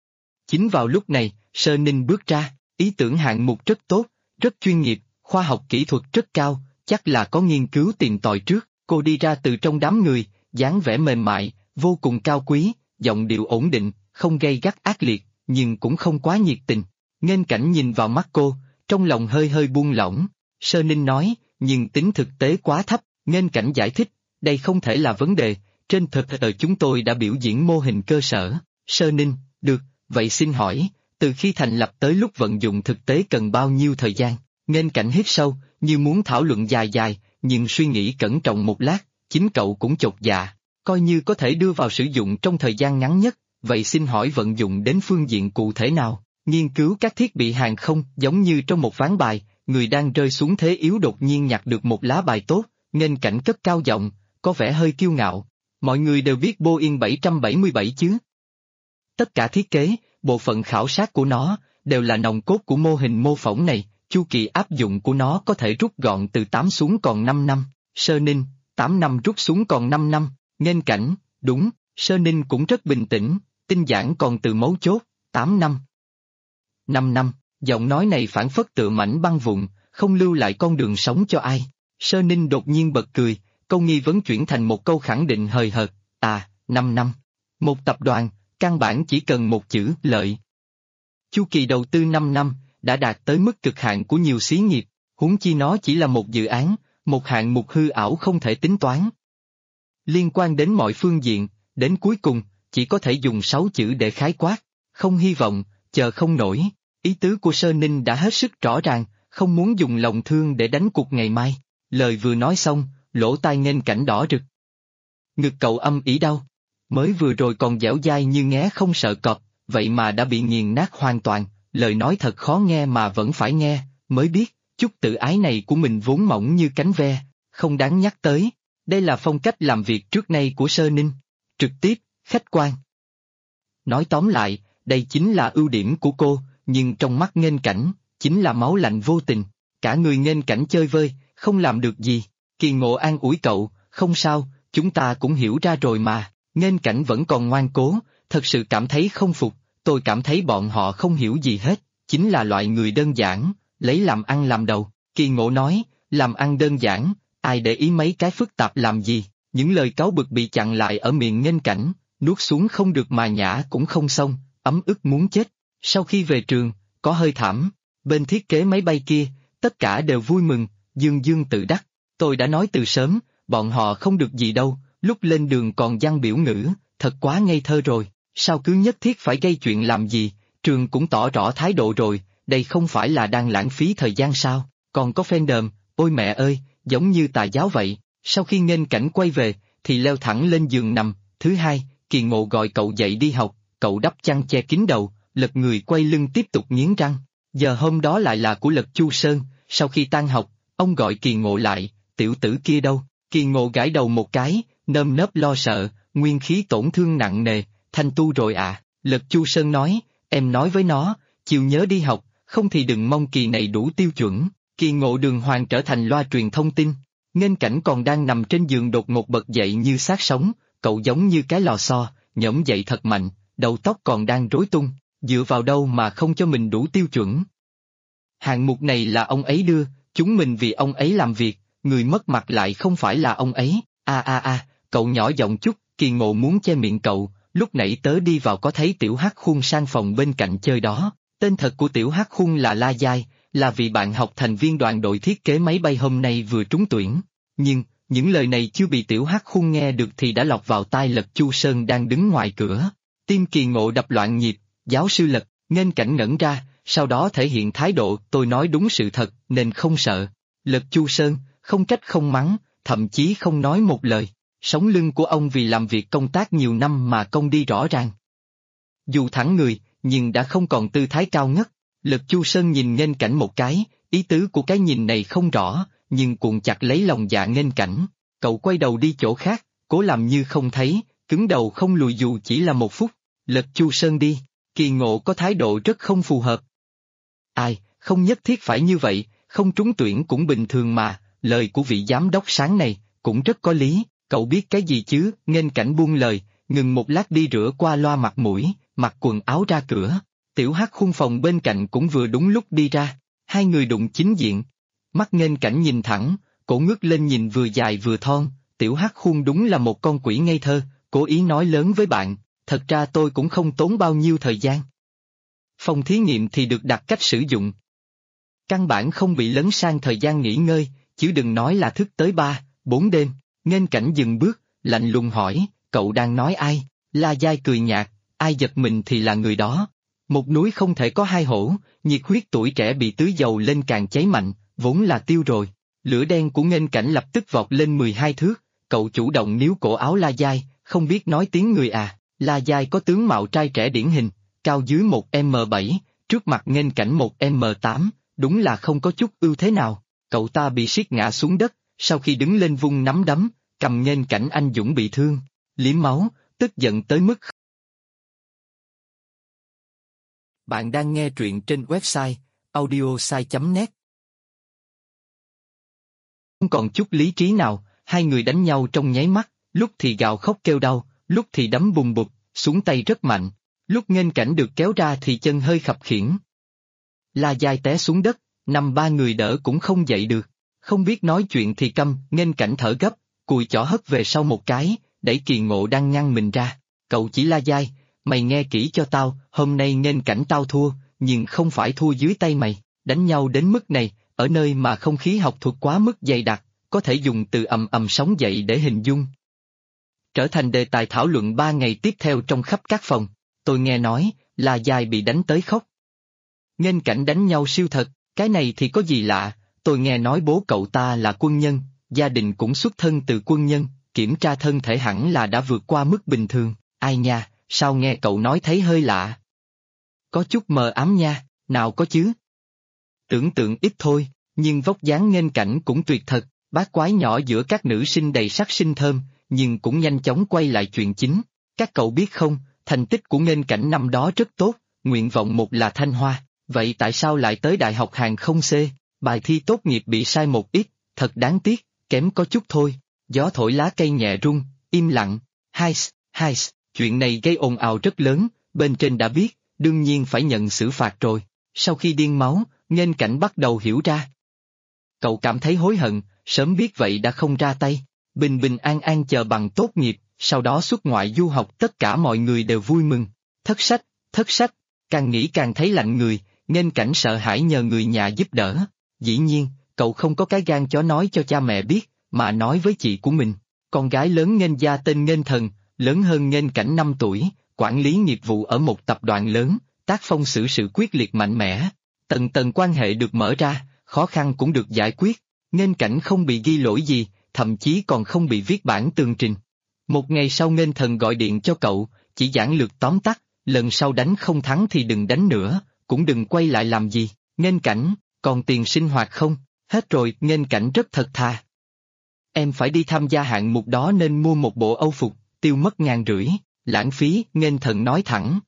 Chính vào lúc này, Sơ Ninh bước ra, ý tưởng hạng mục rất tốt, rất chuyên nghiệp, khoa học kỹ thuật rất cao, chắc là có nghiên cứu tìm tòi trước. Cô đi ra từ trong đám người, dáng vẻ mềm mại, vô cùng cao quý, giọng điệu ổn định, không gay gắt ác liệt, nhưng cũng không quá nhiệt tình. Nghênh cảnh nhìn vào mắt cô, trong lòng hơi hơi buông lỏng. Sơ Ninh nói, nhưng tính thực tế quá thấp. Nghênh cảnh giải thích, đây không thể là vấn đề, trên thực tế chúng tôi đã biểu diễn mô hình cơ sở. Sơ Ninh, được, vậy xin hỏi, từ khi thành lập tới lúc vận dụng thực tế cần bao nhiêu thời gian? Nghênh cảnh hít sâu, như muốn thảo luận dài dài, nhưng suy nghĩ cẩn trọng một lát, chính cậu cũng chột dạ, coi như có thể đưa vào sử dụng trong thời gian ngắn nhất, vậy xin hỏi vận dụng đến phương diện cụ thể nào? Nghiên cứu các thiết bị hàng không giống như trong một ván bài, người đang rơi xuống thế yếu đột nhiên nhặt được một lá bài tốt, Nghênh cảnh cất cao giọng, có vẻ hơi kiêu ngạo. Mọi người đều biết Boeing 777 chứ? Tất cả thiết kế, bộ phận khảo sát của nó, đều là nòng cốt của mô hình mô phỏng này, chu kỳ áp dụng của nó có thể rút gọn từ 8 xuống còn 5 năm. Sơ Ninh, 8 năm rút xuống còn 5 năm, Nghênh cảnh, đúng, Sơ Ninh cũng rất bình tĩnh, tinh giản còn từ mấu chốt, 8 năm. 5 năm, giọng nói này phảng phất tựa mảnh băng vụn, không lưu lại con đường sống cho ai. Sơ Ninh đột nhiên bật cười, câu nghi vấn chuyển thành một câu khẳng định hời hợt, 5 năm. Một tập đoàn, căn bản chỉ cần một chữ lợi. Chu kỳ đầu tư 5 năm, đã đạt tới mức cực hạn của nhiều xí nghiệp, huống chi nó chỉ là một dự án, một hạng mục hư ảo không thể tính toán. Liên quan đến mọi phương diện, đến cuối cùng, chỉ có thể dùng 6 chữ để khái quát, không hy vọng, chờ không nổi. Ý tứ của Sơ Ninh đã hết sức rõ ràng, không muốn dùng lòng thương để đánh cuộc ngày mai. Lời vừa nói xong, lỗ tai Nghênh cảnh đỏ rực. Ngực cậu âm ỉ đau. Mới vừa rồi còn dẻo dai như nghé không sợ cọp, vậy mà đã bị nghiền nát hoàn toàn, lời nói thật khó nghe mà vẫn phải nghe, mới biết, chút tự ái này của mình vốn mỏng như cánh ve, không đáng nhắc tới. Đây là phong cách làm việc trước nay của Sơ Ninh. Trực tiếp, khách quan. Nói tóm lại, đây chính là ưu điểm của cô, nhưng trong mắt Nghênh Cảnh, chính là máu lạnh vô tình. Cả người Nghênh Cảnh chơi vơi, không làm được gì. Kỳ Ngộ an ủi cậu, không sao, chúng ta cũng hiểu ra rồi mà. Nghênh Cảnh vẫn còn ngoan cố, thật sự cảm thấy không phục, tôi cảm thấy bọn họ không hiểu gì hết, chính là loại người đơn giản, lấy làm ăn làm đầu. Kỳ Ngộ nói, làm ăn đơn giản, ai để ý mấy cái phức tạp làm gì, những lời cáu bực bị chặn lại ở miệng Nghênh Cảnh, nuốt xuống không được mà nhả cũng không xong, ấm ức muốn chết. Sau khi về trường, có hơi thảm, bên thiết kế máy bay kia, tất cả đều vui mừng, dương dương tự đắc. Tôi đã nói từ sớm, bọn họ không được gì đâu, lúc lên đường còn giăng biểu ngữ, thật quá ngây thơ rồi, sao cứ nhất thiết phải gây chuyện làm gì, trường cũng tỏ rõ thái độ rồi, đây không phải là đang lãng phí thời gian sao, còn có fandom, ôi mẹ ơi, giống như tà giáo vậy. Sau khi Nghênh Cảnh quay về, thì leo thẳng lên giường nằm. Thứ hai, Kỳ Ngộ gọi cậu dậy đi học, cậu đắp chăn che kín đầu, lật người quay lưng tiếp tục nghiến răng. Giờ hôm đó lại là của Lật Chu Sơn, sau khi tan học, ông gọi Kỳ Ngộ lại, tiểu tử kia đâu? Kỳ Ngộ gãi đầu một cái, nơm nớp lo sợ, nguyên khí tổn thương nặng nề, thanh tu rồi à? Lật Chu Sơn nói, em nói với nó, chiều nhớ đi học, không thì đừng mong kỳ này đủ tiêu chuẩn. Kỳ Ngộ đường hoàng trở thành loa truyền thông tin. Nghênh Cảnh còn đang nằm trên giường đột ngột bật dậy như xác sống, cậu giống như cái lò xo, nhổm dậy thật mạnh, đầu tóc còn đang rối tung, dựa vào đâu mà không cho mình đủ tiêu chuẩn. Hạng mục này là ông ấy đưa, chúng mình vì ông ấy làm việc, người mất mặt lại không phải là ông ấy. Cậu nhỏ giọng chút, Kỳ Ngộ muốn che miệng cậu, lúc nãy tớ đi vào có thấy Tiểu Hắc Khuôn sang phòng bên cạnh chơi đó, tên thật của Tiểu Hắc Khuôn là La Giai, là vị bạn học thành viên đoàn đội thiết kế máy bay hôm nay vừa trúng tuyển. Nhưng, những lời này chưa bị Tiểu Hắc Khuôn nghe được thì đã lọt vào tai Lật Chu Sơn đang đứng ngoài cửa. Tim Kỳ Ngộ đập loạn nhịp, giáo sư Lật, Nghênh Cảnh ngẩn ra, sau đó thể hiện thái độ tôi nói đúng sự thật nên không sợ. Lật Chu Sơn, không trách không mắng, thậm chí không nói một lời. Sống lưng của ông vì làm việc công tác nhiều năm mà công đi rõ ràng. Dù thẳng người, nhưng đã không còn tư thái cao ngất. Lật Chu Sơn nhìn Nghênh Cảnh một cái, ý tứ của cái nhìn này không rõ, nhưng cuộn chặt lấy lòng dạ Nghênh Cảnh. Cậu quay đầu đi chỗ khác, cố làm như không thấy, cứng đầu không lùi dù chỉ là 1 phút. Lật Chu Sơn đi, Kỳ Ngộ có thái độ rất không phù hợp. Ai, không nhất thiết phải như vậy, không trúng tuyển cũng bình thường mà, lời của vị giám đốc sáng này, cũng rất có lý, cậu biết cái gì chứ? Nghênh Cảnh buông lời, ngừng một lát đi rửa qua loa mặt mũi, mặc quần áo ra cửa. Tiểu Hắc Khuôn phòng bên cạnh cũng vừa đúng lúc đi ra, hai người đụng chính diện. Mắt Nghênh Cảnh nhìn thẳng, cổ ngước lên nhìn vừa dài vừa thon, Tiểu Hắc Khuôn đúng là một con quỷ ngây thơ, cố ý nói lớn với bạn, thật ra tôi cũng không tốn bao nhiêu thời gian. Phòng thí nghiệm thì được đặt cách sử dụng. Căn bản không bị lấn sang thời gian nghỉ ngơi, chứ đừng nói là thức tới 3-4 đêm. Nghênh Cảnh dừng bước, lạnh lùng hỏi, cậu đang nói ai? La Giai cười nhạt, ai giật mình thì là người đó. Một núi không thể có hai hổ, nhiệt huyết tuổi trẻ bị tưới dầu lên càng cháy mạnh, vốn là tiêu rồi. Lửa đen của Nghênh Cảnh lập tức vọt lên 12 thước, cậu chủ động níu cổ áo La Giai, không biết nói tiếng người à. La Giai có tướng mạo trai trẻ điển hình, cao dưới 1m7, trước mặt Nghênh Cảnh 1m8, đúng là không có chút ưu thế nào. Cậu ta bị siết ngã xuống đất, sau khi đứng lên vung nắm đấm, cầm Nghênh Cảnh anh dũng bị thương, liếm máu, tức giận tới mức. Bạn đang nghe truyện trên website audiosai.net. Không còn chút lý trí nào, hai người đánh nhau trong nháy mắt, lúc thì gào khóc kêu đau, lúc thì đấm bùng bụt, xuống tay rất mạnh, lúc Nghênh Cảnh được kéo ra thì chân hơi khập khiễng. La Giai té xuống đất, nằm 3 người đỡ cũng không dậy được, không biết nói chuyện thì câm. Nghênh Cảnh thở gấp, cùi chỏ hất về sau một cái, đẩy Kỳ Ngộ đang ngăn mình ra, cậu chỉ La Giai, mày nghe kỹ cho tao, hôm nay Nghênh Cảnh tao thua, nhưng không phải thua dưới tay mày, đánh nhau đến mức này, ở nơi mà không khí học thuật quá mức dày đặc, có thể dùng từ ầm ầm sóng dậy để hình dung. Trở thành đề tài thảo luận 3 ngày tiếp theo trong khắp các phòng, tôi nghe nói, La Giai bị đánh tới khóc. Nghênh Cảnh đánh nhau siêu thật, cái này thì có gì lạ, tôi nghe nói bố cậu ta là quân nhân, gia đình cũng xuất thân từ quân nhân, kiểm tra thân thể hẳn là đã vượt qua mức bình thường, ai nha, sao nghe cậu nói thấy hơi lạ. Có chút mờ ám nha, Nào có chứ. Tưởng tượng ít thôi, nhưng vóc dáng Nghênh Cảnh cũng tuyệt thật, bát quái nhỏ giữa các nữ sinh đầy sắc sinh thơm, nhưng cũng nhanh chóng quay lại chuyện chính. Các cậu biết không, thành tích của Nghênh Cảnh năm đó rất tốt, nguyện vọng một là Thanh Hoa, vậy tại sao lại tới Đại học Hàng không C? Bài thi tốt nghiệp bị sai một ít, thật đáng tiếc, kém có chút thôi. Gió thổi lá cây nhẹ rung, im lặng. Hai, chuyện này gây ồn ào rất lớn, bên trên đã biết, đương nhiên phải nhận xử phạt rồi. Sau khi điên máu, Nghênh Cảnh bắt đầu hiểu ra. Cậu cảm thấy hối hận, sớm biết vậy đã không ra tay. Bình bình an an chờ bằng tốt nghiệp, sau đó xuất ngoại du học, tất cả mọi người đều vui mừng. Thất sách, càng nghĩ càng thấy lạnh người, Nghênh Cảnh sợ hãi nhờ người nhà giúp đỡ. Dĩ nhiên, cậu không có cái gan chó nói cho cha mẹ biết, mà nói với chị của mình. Con gái lớn Nghênh gia tên Nghênh Thần, lớn hơn Nghênh Cảnh 5 tuổi, quản lý nghiệp vụ ở một tập đoàn lớn, tác phong xử sự quyết liệt mạnh mẽ. Tầng tầng quan hệ được mở ra, khó khăn cũng được giải quyết. Nghênh Cảnh không bị ghi lỗi gì, thậm chí còn không bị viết bản tường trình. Một ngày sau Nghênh Thần gọi điện cho cậu, chỉ giản lược tóm tắt, lần sau đánh không thắng thì đừng đánh nữa, cũng đừng quay lại làm gì. Nghênh Cảnh, còn tiền sinh hoạt không? Hết rồi. Nghênh Cảnh rất thật thà. Em phải đi tham gia hạng mục đó nên mua một bộ âu phục, tiêu mất 1.500, lãng phí. Nghênh Thần nói thẳng.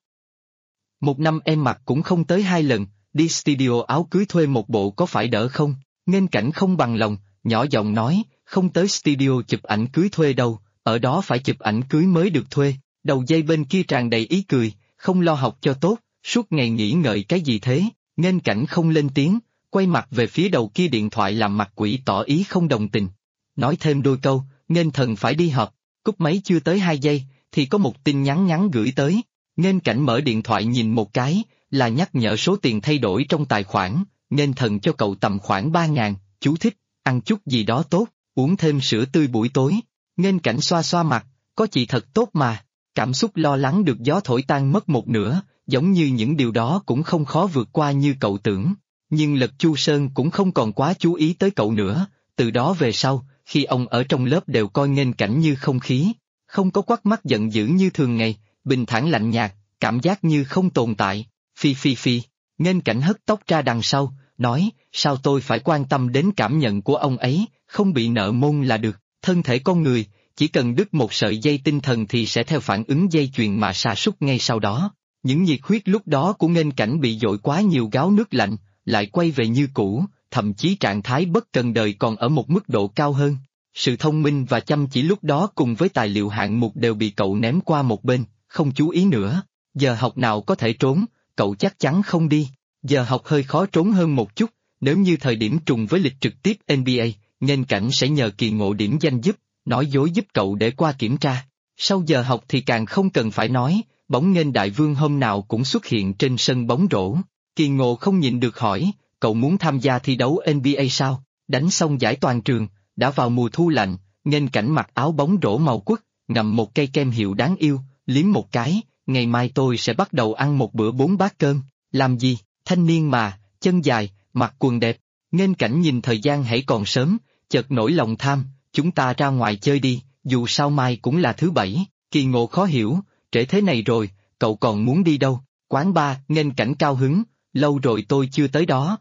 Một năm em mặc cũng không tới 2 lần, đi studio áo cưới thuê một bộ có phải đỡ không? Nghênh Cảnh không bằng lòng, nhỏ giọng nói, không tới studio chụp ảnh cưới thuê đâu, ở đó phải chụp ảnh cưới mới được thuê. Đầu dây bên kia tràn đầy ý cười, không lo học cho tốt, suốt ngày nghĩ ngợi cái gì thế? Nghênh Cảnh không lên tiếng, quay mặt về phía đầu kia điện thoại làm mặt quỷ tỏ ý không đồng tình. Nói thêm đôi câu, Nghênh Thần phải đi họp, cúp máy chưa tới 2 giây, thì có một tin nhắn ngắn gửi tới. Nghênh Cảnh mở điện thoại nhìn một cái, là nhắc nhở số tiền thay đổi trong tài khoản. Nghênh Thần cho cậu tầm khoảng 3.000, chú thích, ăn chút gì đó tốt, uống thêm sữa tươi buổi tối. Nghênh Cảnh xoa xoa mặt, có chị thật tốt mà. Cảm xúc lo lắng được gió thổi tan mất một nửa, giống như những điều đó cũng không khó vượt qua như cậu tưởng. Nhưng Lật Chu Sơn cũng không còn quá chú ý tới cậu nữa, từ đó về sau, khi ông ở trong lớp đều coi Nghênh Cảnh như không khí, không có quắc mắt giận dữ như thường ngày, bình thản lạnh nhạt, cảm giác như không tồn tại. Phi, Nghênh Cảnh hất tóc ra đằng sau, nói, sao tôi phải quan tâm đến cảm nhận của ông ấy, không bị nợ môn là được, thân thể con người, chỉ cần đứt một sợi dây tinh thần thì sẽ theo phản ứng dây chuyền mà sa sút ngay sau đó. Những nhiệt huyết lúc đó của Nghênh Cảnh bị dội quá nhiều gáo nước lạnh, lại quay về như cũ, thậm chí trạng thái bất cần đời còn ở một mức độ cao hơn. Sự thông minh và chăm chỉ lúc đó cùng với tài liệu hạng mục đều bị cậu ném qua một bên, không chú ý nữa. Giờ học nào có thể trốn, cậu chắc chắn không đi. Giờ học hơi khó trốn hơn một chút, nếu như thời điểm trùng với lịch trực tiếp NBA, Nghênh Cảnh sẽ nhờ Kỳ Ngộ điểm danh giúp, nói dối giúp cậu để qua kiểm tra. Sau giờ học thì càng không cần phải nói, bóng Nghênh Đại Vương hôm nào cũng xuất hiện trên sân bóng rổ. Kỳ Ngộ không nhịn được hỏi, cậu muốn tham gia thi đấu NBA sao? Đánh xong giải toàn trường, đã vào mùa thu lạnh, Nghênh Cảnh mặc áo bóng rổ màu quất, ngậm một cây kem hiệu đáng yêu, liếm một cái, ngày mai tôi sẽ bắt đầu ăn một bữa 4 bát cơm. Làm gì, thanh niên mà, chân dài, mặc quần đẹp. Nghênh Cảnh nhìn thời gian hãy còn sớm, chợt nổi lòng tham, chúng ta ra ngoài chơi đi, dù sao mai cũng là thứ Bảy. Kỳ Ngộ khó hiểu, trễ thế này rồi, cậu còn muốn đi đâu? Quán bar. Nghênh Cảnh cao hứng, lâu rồi tôi chưa tới đó.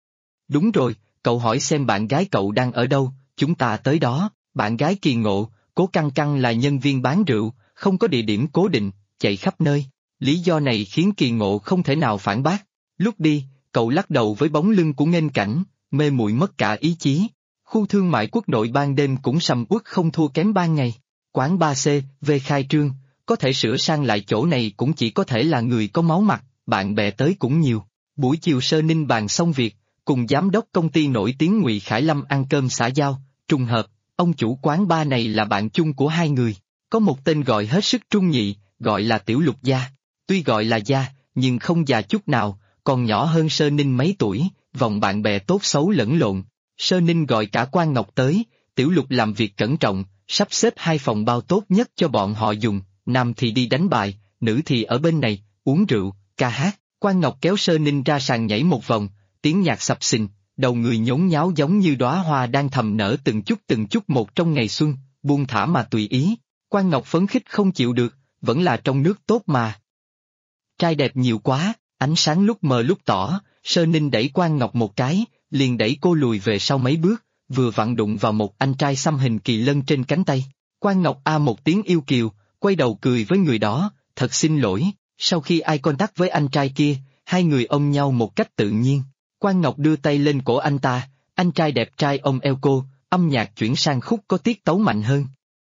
Đúng rồi, cậu hỏi xem bạn gái cậu đang ở đâu, chúng ta tới đó. Bạn gái Kỳ Ngộ, Cố Căng Căng là nhân viên bán rượu, không có địa điểm cố định, chạy khắp nơi. Lý do này khiến Kỳ Ngộ không thể nào phản bác. Lúc đi, cậu lắc đầu với bóng lưng của Nghênh Cảnh, mê muội mất cả ý chí. Khu thương mại Quốc Nội ban đêm cũng sầm uất không thua kém ban ngày. Quán 3C, về khai trương, có thể sửa sang lại chỗ này cũng chỉ có thể là người có máu mặt, bạn bè tới cũng nhiều. Buổi chiều Sơ Ninh bàn xong việc, cùng giám đốc công ty nổi tiếng Ngụy Khải Lâm ăn cơm xã giao, trùng hợp, ông chủ quán bar này là bạn chung của hai người. Có một tên gọi hết sức trung nhị, gọi là Tiểu Lục Gia. Tuy gọi là gia, nhưng không già chút nào, còn nhỏ hơn Sơ Ninh mấy tuổi, vòng bạn bè tốt xấu lẫn lộn. Sơ Ninh gọi cả Quan Ngọc tới, Tiểu Lục làm việc cẩn trọng, sắp xếp 2 phòng bao tốt nhất cho bọn họ dùng, nam thì đi đánh bài, nữ thì ở bên này, uống rượu, ca hát. Quan Ngọc kéo Sơ Ninh ra sàn nhảy một vòng, tiếng nhạc sập sình, đầu người nhốn nháo giống như đóa hoa đang thầm nở từng chút một trong ngày xuân, buông thả mà tùy ý. Quan Ngọc phấn khích không chịu được, vẫn là trong nước tốt mà. Trai đẹp nhiều quá, ánh sáng lúc mờ lúc tỏ, Sơ Ninh đẩy Quan Ngọc một cái, liền đẩy cô lùi về sau mấy bước, vừa vặn đụng vào một anh trai xăm hình kỳ lân trên cánh tay. Quan Ngọc a một tiếng yêu kiều, quay đầu cười với người đó, thật xin lỗi. Sau khi eye contact với anh trai kia, hai người ôm nhau một cách tự nhiên. Quan Ngọc đưa tay lên cổ anh ta, anh trai đẹp trai ôm eo cô, âm nhạc chuyển sang khúc có tiết tấu mạnh hơn.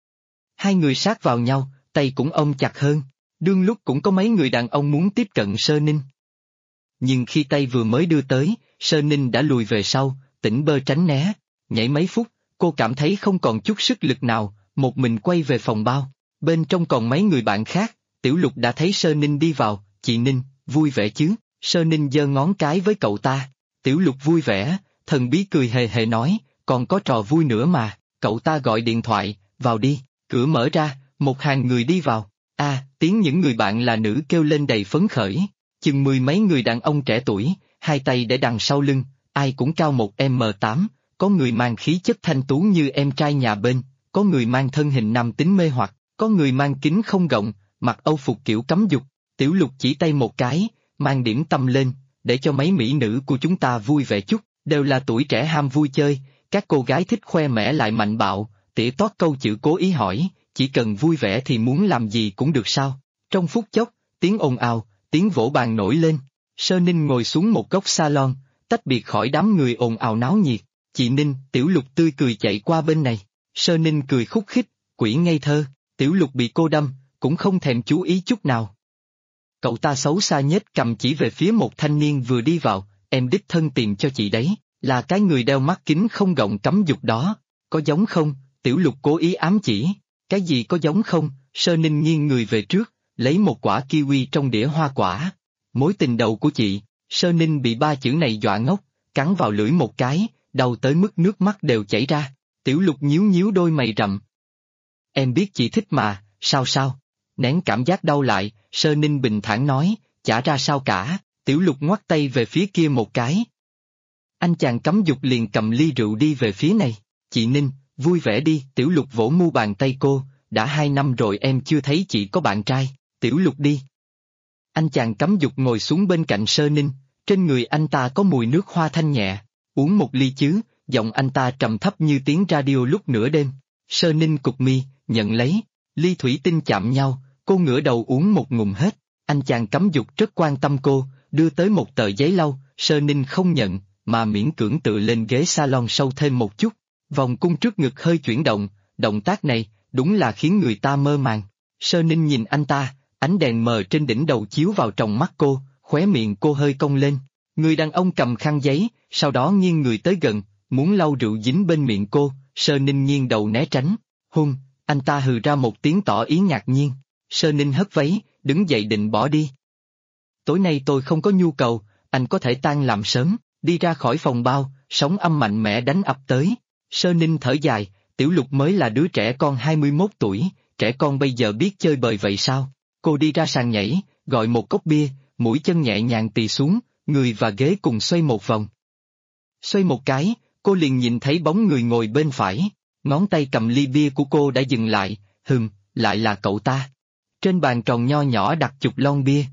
Hai người sát vào nhau, tay cũng ôm chặt hơn. Đương lúc cũng có mấy người đàn ông muốn tiếp cận Sơ Ninh. Nhưng khi tay vừa mới đưa tới, Sơ Ninh đã lùi về sau, tỉnh bơ tránh né. Nhảy mấy phút, cô cảm thấy không còn chút sức lực nào, một mình quay về phòng bao. Bên trong còn mấy người bạn khác, Tiểu Lục đã thấy Sơ Ninh đi vào, chị Ninh, vui vẻ chứ? Sơ Ninh giơ ngón cái với cậu ta. Tiểu Lục vui vẻ, thần bí cười hề hề nói, còn có trò vui nữa mà. Cậu ta gọi điện thoại, vào đi, cửa mở ra, một hàng người đi vào. Tiếng những người bạn là nữ kêu lên đầy phấn khởi. Chừng mười mấy người đàn ông trẻ tuổi, hai tay để đằng sau lưng, ai cũng cao 1m8, có người mang khí chất thanh tú như em trai nhà bên, có người mang thân hình nam tính mê hoặc, có người mang kính không gọng, mặc âu phục kiểu cấm dục. Tiểu Lục chỉ tay một cái, mang điểm tâm lên, để cho mấy mỹ nữ của chúng ta vui vẻ chút, đều là tuổi trẻ ham vui chơi, các cô gái thích khoe mẽ lại mạnh bạo, tỉa tót câu chữ cố ý hỏi, chỉ cần vui vẻ thì muốn làm gì cũng được sao? Trong phút chốc, tiếng ồn ào, tiếng vỗ bàn nổi lên. Sơ Ninh ngồi xuống một góc salon, tách biệt khỏi đám người ồn ào náo nhiệt. Chị Ninh, Tiểu Lục tươi cười chạy qua bên này. Sơ Ninh cười khúc khích, quỷ ngây thơ. Tiểu Lục bị cô đâm, cũng không thèm chú ý chút nào. Cậu ta xấu xa nhếch cầm chỉ về phía một thanh niên vừa đi vào, em đích thân tìm cho chị đấy, là cái người đeo mắt kính không gọng cấm dục đó. Có giống không? Tiểu Lục cố ý ám chỉ. Cái gì có giống không? Sơ Ninh nghiêng người về trước, lấy một quả kiwi trong đĩa hoa quả. Mối tình đầu của chị. Sơ Ninh bị ba chữ này dọa ngốc, cắn vào lưỡi một cái, đau tới mức nước mắt đều chảy ra. Tiểu Lục nhíu nhíu đôi mày rậm. Em biết chị thích mà, sao? Nén cảm giác đau lại, Sơ Ninh bình thản nói, chả ra sao cả. Tiểu Lục ngoắt tay về phía kia một cái. Anh chàng cấm dục liền cầm ly rượu đi về phía này. Chị Ninh, vui vẻ đi. Tiểu Lục vỗ mu bàn tay cô, đã 2 năm rồi em chưa thấy chị có bạn trai. Tiểu Lục đi. Anh chàng cấm dục ngồi xuống bên cạnh Sơ Ninh, trên người anh ta có mùi nước hoa thanh nhẹ. Uống một ly chứ? Giọng anh ta trầm thấp như tiếng radio lúc nửa đêm. Sơ Ninh cụp mi, nhận lấy. Ly thủy tinh chạm nhau, cô ngửa đầu uống một ngụm hết. Anh chàng cấm dục rất quan tâm cô, đưa tới một tờ giấy lau. Sơ Ninh không nhận, mà miễn cưỡng tựa lên ghế salon sâu thêm một chút. Vòng cung trước ngực hơi chuyển động, động tác này, đúng là khiến người ta mơ màng. Sơ Ninh nhìn anh ta, ánh đèn mờ trên đỉnh đầu chiếu vào trong mắt cô, khóe miệng cô hơi cong lên. Người đàn ông cầm khăn giấy, sau đó nghiêng người tới gần, muốn lau rượu dính bên miệng cô. Sơ Ninh nghiêng đầu né tránh. Anh ta hừ ra một tiếng tỏ ý ngạc nhiên. Sơ Ninh hất váy, đứng dậy định bỏ đi. Tối nay tôi không có nhu cầu, anh có thể tan làm sớm. Đi ra khỏi phòng bao, sóng âm mạnh mẽ đánh ập tới. Sơ Ninh thở dài, Tiểu Lục mới là đứa trẻ con 21 tuổi, trẻ con bây giờ biết chơi bời vậy sao? Cô đi ra sàn nhảy, gọi một cốc bia, mũi chân nhẹ nhàng tì xuống, người và ghế cùng xoay một vòng. Xoay một cái, cô liền nhìn thấy bóng người ngồi bên phải, ngón tay cầm ly bia của cô đã dừng lại, lại là cậu ta. Trên bàn tròn nho nhỏ đặt chục lon bia.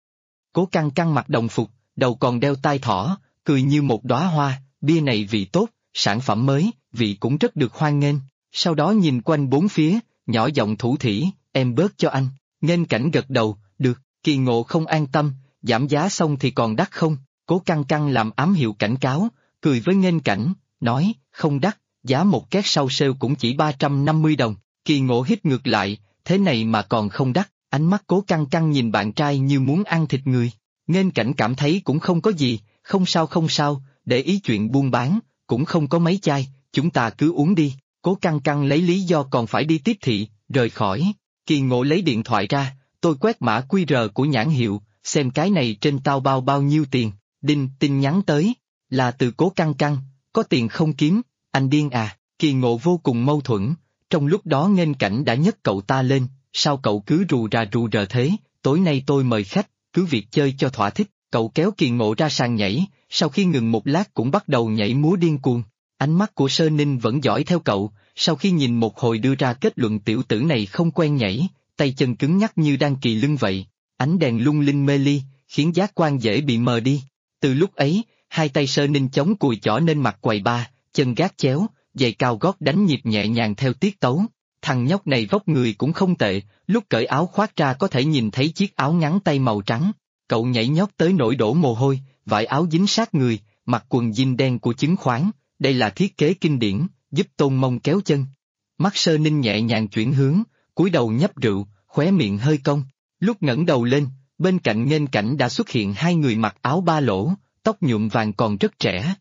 Cố Căng Căng mặc đồng phục, đầu còn đeo tai thỏ, cười như một đóa hoa, bia này vị tốt, sản phẩm mới, vị cũng rất được hoan nghênh. Sau đó nhìn quanh bốn phía, nhỏ giọng thủ thỉ, em bớt cho anh. Nghênh Cảnh gật đầu, được. Kỳ Ngộ không an tâm, giảm giá xong thì còn đắt không? Cố Căng Căng làm ám hiệu cảnh cáo, cười với Nghênh Cảnh, nói, không đắt, giá một két sau sale cũng chỉ 350 đồng. Kỳ Ngộ hít ngược lại, thế này mà còn không đắt. Ánh mắt Cố Căng Căng nhìn bạn trai như muốn ăn thịt người. Nghênh Cảnh cảm thấy cũng không có gì, không sao, để ý chuyện buôn bán, cũng không có mấy chai, chúng ta cứ uống đi. Cố Căng Căng lấy lý do còn phải đi tiếp thị, rời khỏi. Kỳ Ngộ lấy điện thoại ra, tôi quét mã QR của nhãn hiệu, xem cái này trên tao bao nhiêu tiền. Đinh, tin nhắn tới, là từ Cố Căng Căng, có tiền không kiếm, anh điên à? Kỳ Ngộ vô cùng mâu thuẫn, trong lúc đó Nghênh Cảnh đã nhấc cậu ta lên, sao cậu cứ rù rờ thế? Tối nay tôi mời khách, cứ việc chơi cho thỏa thích. Cậu kéo Kỳ Ngộ ra sàn nhảy, sau khi ngừng một lát cũng bắt đầu nhảy múa điên cuồng. Ánh mắt của Sơ Ninh vẫn dõi theo cậu, sau khi nhìn một hồi đưa ra kết luận tiểu tử này không quen nhảy, tay chân cứng nhắc như đang kỳ lưng vậy. Ánh đèn lung linh mê ly, khiến giác quan dễ bị mờ đi. Từ lúc ấy, hai tay Sơ Ninh chống cùi chỏ nên mặt quầy ba, chân gác chéo, giày cao gót đánh nhịp nhẹ nhàng theo tiết tấu. Thằng nhóc này vóc người cũng không tệ, lúc cởi áo khoác ra có thể nhìn thấy chiếc áo ngắn tay màu trắng. Cậu nhảy nhót tới nỗi đổ mồ hôi, vải áo dính sát người, mặc quần jean đen của chứng khoán, đây là thiết kế kinh điển, giúp tôn mông kéo chân. Mắt Sơ Ninh nhẹ nhàng chuyển hướng, cúi đầu nhấp rượu, khóe miệng hơi cong. Lúc ngẩng đầu lên, bên cạnh nghênh cảnh đã xuất hiện hai người mặc áo ba lỗ, tóc nhuộm vàng còn rất trẻ.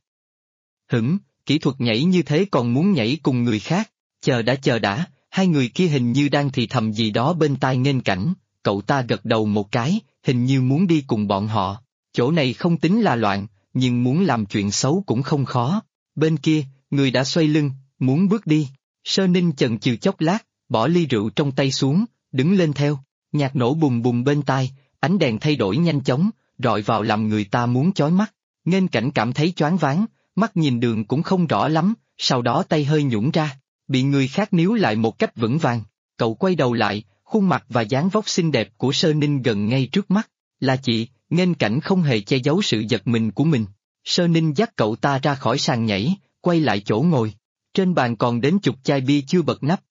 Kỹ thuật nhảy như thế còn muốn nhảy cùng người khác, chờ đã, hai người kia hình như đang thì thầm gì đó bên tai nghênh cảnh, cậu ta gật đầu một cái, hình như muốn đi cùng bọn họ. Chỗ này không tính là loạn, nhưng muốn làm chuyện xấu cũng không khó. Bên kia, người đã xoay lưng, muốn bước đi. Sơ Ninh chần chừ chốc lát, bỏ ly rượu trong tay xuống, đứng lên theo. Nhạc nổ bùm bùm bên tai, ánh đèn thay đổi nhanh chóng, rọi vào làm người ta muốn chói mắt. Nghênh cảnh cảm thấy choáng váng, mắt nhìn đường cũng không rõ lắm, sau đó tay hơi nhũn ra, bị người khác níu lại một cách vững vàng. Cậu quay đầu lại, khuôn mặt và dáng vóc xinh đẹp của Sơ Ninh gần ngay trước mắt. Là chị, nghênh cảnh không hề che giấu sự giật mình của mình. Sơ Ninh dắt cậu ta ra khỏi sàn nhảy, quay lại chỗ ngồi. Trên bàn còn đến chục chai bia chưa bật nắp.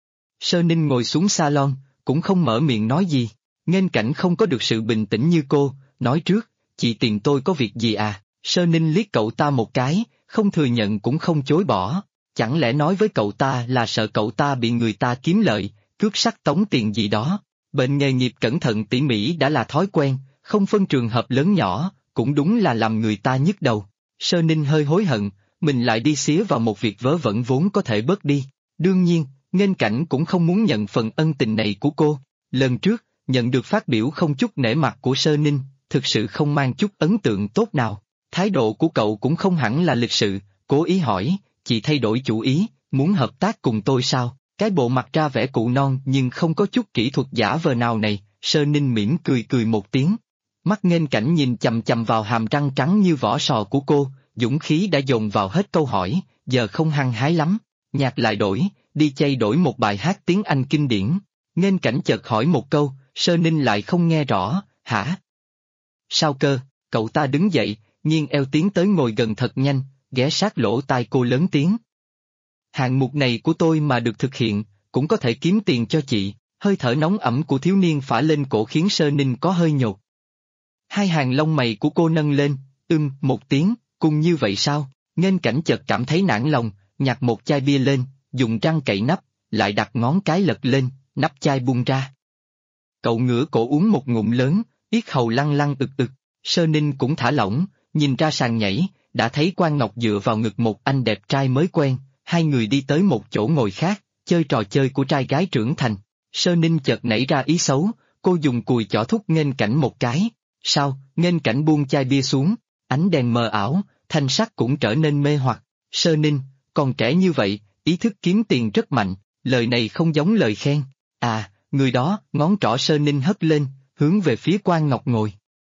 Sơ Ninh ngồi xuống salon, cũng không mở miệng nói gì. Nghênh cảnh không có được sự bình tĩnh như cô, nói trước, chị tìm tôi có việc gì à? Sơ Ninh liếc cậu ta một cái, không thừa nhận cũng không chối bỏ. Chẳng lẽ nói với cậu ta là sợ cậu ta bị người ta kiếm lợi, cướp sắc tống tiền gì đó. Bệnh nghề nghiệp cẩn thận tỉ mỉ đã là thói quen, không phân trường hợp lớn nhỏ, cũng đúng là làm người ta nhức đầu. Sơ Ninh hơi hối hận, mình lại đi xía vào một việc vớ vẩn vốn có thể bớt đi. Đương nhiên, nghênh cảnh cũng không muốn nhận phần ân tình này của cô. Lần trước, nhận được phát biểu không chút nể mặt của Sơ Ninh, thực sự không mang chút ấn tượng tốt nào. Thái độ của cậu cũng không hẳn là lịch sự, cố ý hỏi, chị thay đổi chủ ý, muốn hợp tác cùng tôi sao? Cái bộ mặt ra vẻ cụ non nhưng không có chút kỹ thuật giả vờ nào này, Sơ Ninh mỉm cười một tiếng. Mắt nghênh cảnh nhìn chằm chằm vào hàm răng trắng như vỏ sò của cô, dũng khí đã dồn vào hết câu hỏi, giờ không hăng hái lắm. Nhạc lại đổi, đi chay đổi một bài hát tiếng Anh kinh điển. Nghênh cảnh chợt hỏi một câu, Sơ Ninh lại không nghe rõ, hả? Sao cơ? Cậu ta đứng dậy, nghiêng eo tiến tới ngồi gần thật nhanh, ghé sát lỗ tai cô lớn tiếng. Hạng mục này của tôi mà được thực hiện, cũng có thể kiếm tiền cho chị. Hơi thở nóng ẩm của thiếu niên phả lên cổ khiến Sơ Ninh có hơi nhột. Hai hàng lông mày của cô nâng lên, một tiếng, cùng như vậy sao? Nghênh cảnh chợt cảm thấy nản lòng, nhặt một chai bia lên, dùng răng cậy nắp, lại đặt ngón cái lật lên, nắp chai bung ra. Cậu ngửa cổ uống một ngụm lớn, yết hầu lăng lăng ực. Sơ Ninh cũng thả lỏng, nhìn ra sàn nhảy, đã thấy Quan Ngọc dựa vào ngực một anh đẹp trai mới quen, hai người đi tới một chỗ ngồi khác, chơi trò chơi của trai gái trưởng thành. Sơ Ninh chợt nảy ra ý xấu, cô dùng cùi chỏ thúc nghênh cảnh một cái. Sao? Nghênh cảnh buông chai bia xuống, ánh đèn mờ ảo, thanh sắc cũng trở nên mê hoặc. Sơ Ninh, còn trẻ như vậy, ý thức kiếm tiền rất mạnh, lời này không giống lời khen. À, người đó, ngón trỏ Sơ Ninh hất lên, hướng về phía Quan Ngọc ngồi.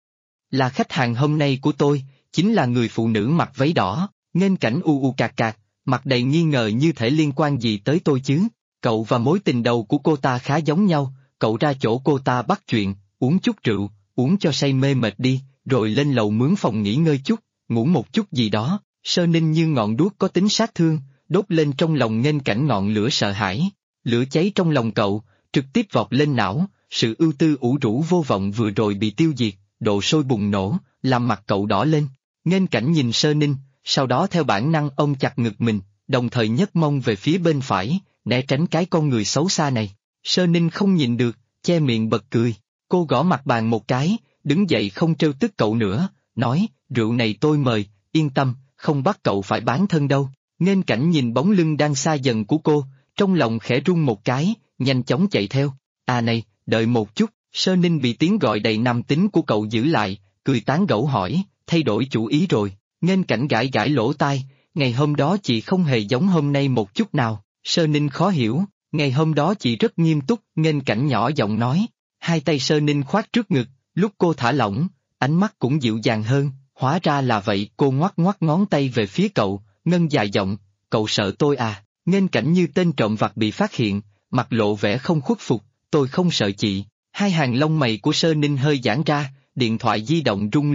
Là khách hàng hôm nay của tôi, chính là người phụ nữ mặc váy đỏ. Nghênh cảnh u cạc, mặt đầy nghi ngờ như thể liên quan gì tới tôi chứ. Cậu và mối tình đầu của cô ta khá giống nhau, cậu ra chỗ cô ta bắt chuyện, uống chút rượu, uống cho say mê mệt đi, rồi lên lầu mướn phòng nghỉ ngơi chút, ngủ một chút gì đó. Sơ Ninh như ngọn đuốc có tính sát thương, đốt lên trong lòng nghênh cảnh ngọn lửa sợ hãi. Lửa cháy trong lòng cậu, trực tiếp vọt lên não, sự ưu tư ủ rũ vô vọng vừa rồi bị tiêu diệt, độ sôi bùng nổ, làm mặt cậu đỏ lên. Nghênh cảnh nhìn Sơ Ninh, sau đó theo bản năng ôm chặt ngực mình, đồng thời nhấc mông về phía bên phải, né tránh cái con người xấu xa này. Sơ Ninh không nhìn được, che miệng bật cười. Cô gõ mặt bàn một cái, đứng dậy không trêu tức cậu nữa, nói, rượu này tôi mời, yên tâm, không bắt cậu phải bán thân đâu. Nghênh cảnh nhìn bóng lưng đang xa dần của cô, trong lòng khẽ rung một cái, nhanh chóng chạy theo. À này, đợi một chút. Sơ Ninh bị tiếng gọi đầy nam tính của cậu giữ lại, cười tán gẫu hỏi, thay đổi chủ ý rồi. Nghênh cảnh gãi lỗ tai, ngày hôm đó chị không hề giống hôm nay một chút nào. Sơ Ninh khó hiểu, ngày hôm đó chị rất nghiêm túc. Nghênh cảnh nhỏ giọng nói. Hai tay Sơ Ninh khoác trước ngực, lúc cô thả lỏng, ánh mắt cũng dịu dàng hơn. Hóa ra là vậy. Cô ngoắc ngón tay về phía cậu, ngân dài giọng, cậu sợ tôi à? Nghênh cảnh như tên trộm vặt bị phát hiện, mặt lộ vẻ không khuất phục, tôi không sợ chị. Hai hàng lông mày của Sơ Ninh hơi giãn ra, điện thoại di động rung lên,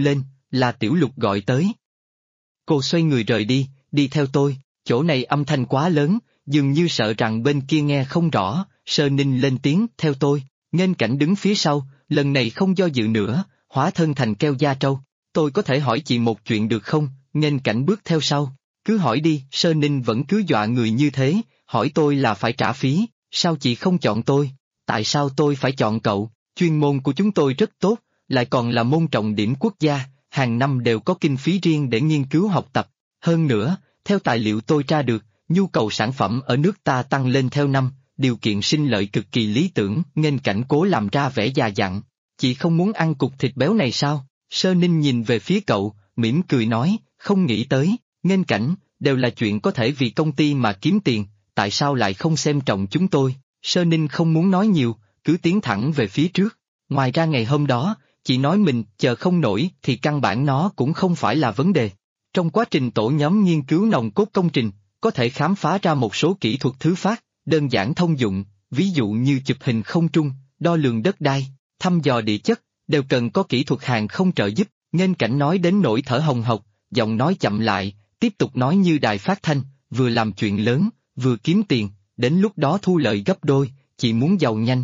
là Tiểu Lục gọi tới. Cô xoay người rời đi, đi theo tôi, chỗ này âm thanh quá lớn, dường như sợ rằng bên kia nghe không rõ, Sơ Ninh lên tiếng theo tôi, Nghênh Cảnh đứng phía sau, lần này không do dự nữa, hóa thân thành keo da trâu. Tôi có thể hỏi chị một chuyện được không? Nghênh Cảnh bước theo sau. Cứ hỏi đi, Sơ Ninh vẫn cứ dọa người như thế, hỏi tôi là phải trả phí, sao chị không chọn tôi? Tại sao tôi phải chọn cậu? Chuyên môn của chúng tôi rất tốt, lại còn là môn trọng điểm quốc gia, hàng năm đều có kinh phí riêng để nghiên cứu học tập. Hơn nữa, theo tài liệu tôi tra được, nhu cầu sản phẩm ở nước ta tăng lên theo năm, điều kiện sinh lợi cực kỳ lý tưởng. Nghênh Cảnh cố làm ra vẻ già dặn. Chị không muốn ăn cục thịt béo này sao? Sơ Ninh nhìn về phía cậu, mỉm cười nói, không nghĩ tới, Nghênh Cảnh, đều là chuyện có thể vì công ty mà kiếm tiền, tại sao lại không xem trọng chúng tôi? Sơ Ninh không muốn nói nhiều, cứ tiến thẳng về phía trước. Ngoài ra ngày hôm đó, chị nói mình chờ không nổi thì căn bản nó cũng không phải là vấn đề. Trong quá trình tổ nhóm nghiên cứu nòng cốt công trình, có thể khám phá ra một số kỹ thuật thứ phát, đơn giản thông dụng, ví dụ như chụp hình không trung, đo lường đất đai, thăm dò địa chất, đều cần có kỹ thuật hàng không trợ giúp. Nghênh Cảnh nói đến nỗi thở hồng hộc, giọng nói chậm lại, tiếp tục nói như đài phát thanh, vừa làm chuyện lớn, vừa kiếm tiền, đến lúc đó thu lợi gấp đôi, chị muốn giàu nhanh,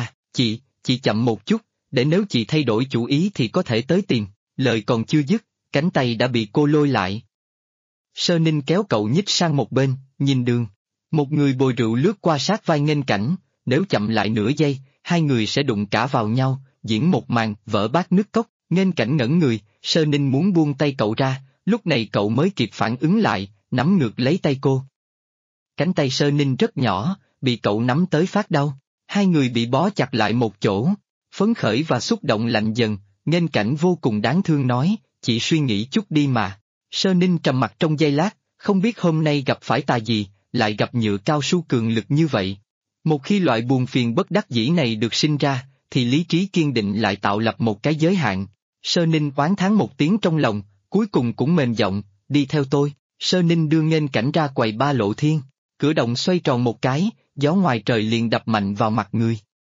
chị chậm một chút, để nếu chị thay đổi chủ ý thì có thể tới tìm. Lời còn chưa dứt, cánh tay đã bị cô lôi lại. Sơ Ninh kéo cậu nhích sang một bên, nhìn đường. Một người bồi rượu lướt qua sát vai Nghênh Cảnh, nếu chậm lại nửa giây, hai người sẽ đụng cả vào nhau, diễn một màn vỡ bát nước cốc. Nghênh Cảnh ngẩn người, Sơ Ninh muốn buông tay cậu ra, lúc này cậu mới kịp phản ứng lại, nắm ngược lấy tay cô. Cánh tay Sơ Ninh rất nhỏ, bị cậu nắm tới phát đau, hai người bị bó chặt lại một chỗ, phấn khởi và xúc động lạnh dần. Nghênh Cảnh vô cùng đáng thương nói, chị suy nghĩ chút đi mà. Sơ Ninh trầm mặt trong giây lát, không biết hôm nay gặp phải tà gì, lại gặp nhựa cao su cường lực như vậy. Một khi loại buồn phiền bất đắc dĩ này được sinh ra, thì lý trí kiên định lại tạo lập một cái giới hạn. Sơ Ninh oán thán một tiếng trong lòng, cuối cùng cũng mềm giọng, đi theo tôi. Sơ Ninh đưa Nghênh Cảnh ra quầy ba lộ thiên, cửa động xoay tròn một cái, gió ngoài trời liền đập mạnh vào mặt người.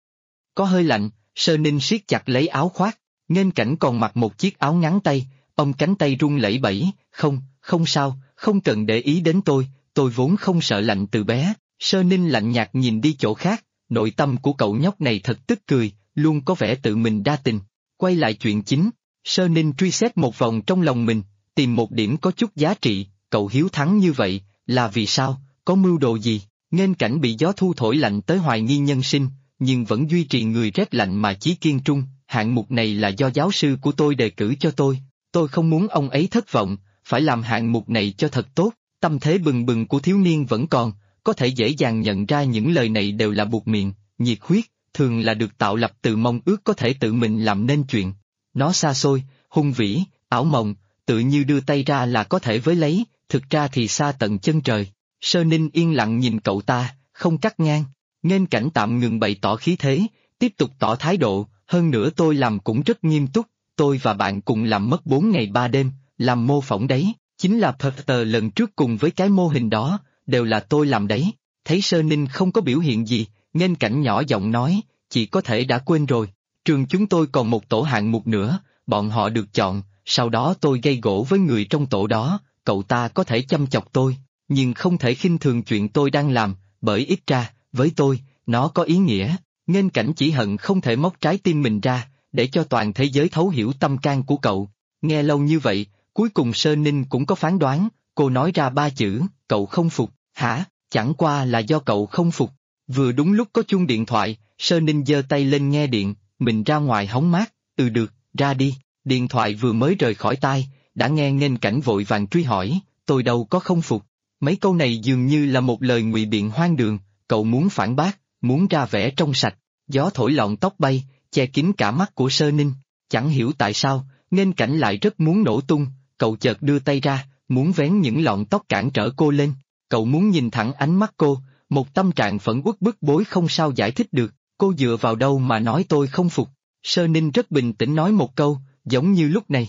Có hơi lạnh, Sơ Ninh siết chặt lấy áo khoác, Nghênh Cảnh còn mặc một chiếc áo ngắn tay, ông cánh tay run lẩy bẩy, không sao, không cần để ý đến tôi vốn không sợ lạnh từ bé. Sơ Ninh lạnh nhạt nhìn đi chỗ khác, nội tâm của cậu nhóc này thật tức cười, luôn có vẻ tự mình đa tình. Quay lại chuyện chính, Sơ Ninh truy xét một vòng trong lòng mình, tìm một điểm có chút giá trị, cậu hiếu thắng như vậy, là vì sao, có mưu đồ gì? Nghênh Cảnh bị gió thu thổi lạnh tới hoài nghi nhân sinh, nhưng vẫn duy trì người rét lạnh mà chí kiên trung. Hạng mục này là do giáo sư của tôi đề cử cho tôi không muốn ông ấy thất vọng, phải làm hạng mục này cho thật tốt. Tâm thế bừng bừng của thiếu niên vẫn còn, có thể dễ dàng nhận ra những lời này đều là buột miệng, nhiệt huyết, thường là được tạo lập từ mong ước có thể tự mình làm nên chuyện. Nó xa xôi, hung vĩ, ảo mộng, tự như đưa tay ra là có thể với lấy, thực ra thì xa tận chân trời. Sơ Ninh yên lặng nhìn cậu ta, không cắt ngang. Nghênh Cảnh tạm ngừng bày tỏ khí thế, tiếp tục tỏ thái độ, hơn nữa tôi làm cũng rất nghiêm túc, tôi và bạn cùng làm mất 4 ngày 3 đêm, làm mô phỏng đấy, chính là Potter lần trước cùng với cái mô hình đó, đều là tôi làm đấy. Thấy Sơ Ninh không có biểu hiện gì, Nghênh Cảnh nhỏ giọng nói, chị có thể đã quên rồi, trường chúng tôi còn một tổ hạng mục nữa, bọn họ được chọn, sau đó tôi gây gổ với người trong tổ đó, cậu ta có thể chăm chọc tôi, nhưng không thể khinh thường chuyện tôi đang làm, bởi ít ra, với tôi, nó có ý nghĩa. Nghênh Cảnh chỉ hận không thể móc trái tim mình ra, để cho toàn thế giới thấu hiểu tâm can của cậu. Nghe lâu như vậy, cuối cùng Sơ Ninh cũng có phán đoán, cô nói ra 3 chữ, cậu không phục, hả, chẳng qua là do cậu không phục. Vừa đúng lúc có chuông điện thoại, Sơ Ninh giơ tay lên nghe điện, mình ra ngoài hóng mát, được, ra đi. Điện thoại vừa mới rời khỏi tai, đã nghe Nghênh Cảnh vội vàng truy hỏi, tôi đâu có không phục. Mấy câu này dường như là một lời ngụy biện hoang đường, cậu muốn phản bác, muốn ra vẻ trong sạch. Gió thổi lọn tóc bay, che kín cả mắt của Sơ Ninh. Chẳng hiểu tại sao, Nghênh Cảnh lại rất muốn nổ tung, cậu chợt đưa tay ra, muốn vén những lọn tóc cản trở cô lên. Cậu muốn nhìn thẳng ánh mắt cô, một tâm trạng phẫn uất bức bối không sao giải thích được, cô dựa vào đâu mà nói tôi không phục. Sơ Ninh rất bình tĩnh nói một câu, giống như lúc này.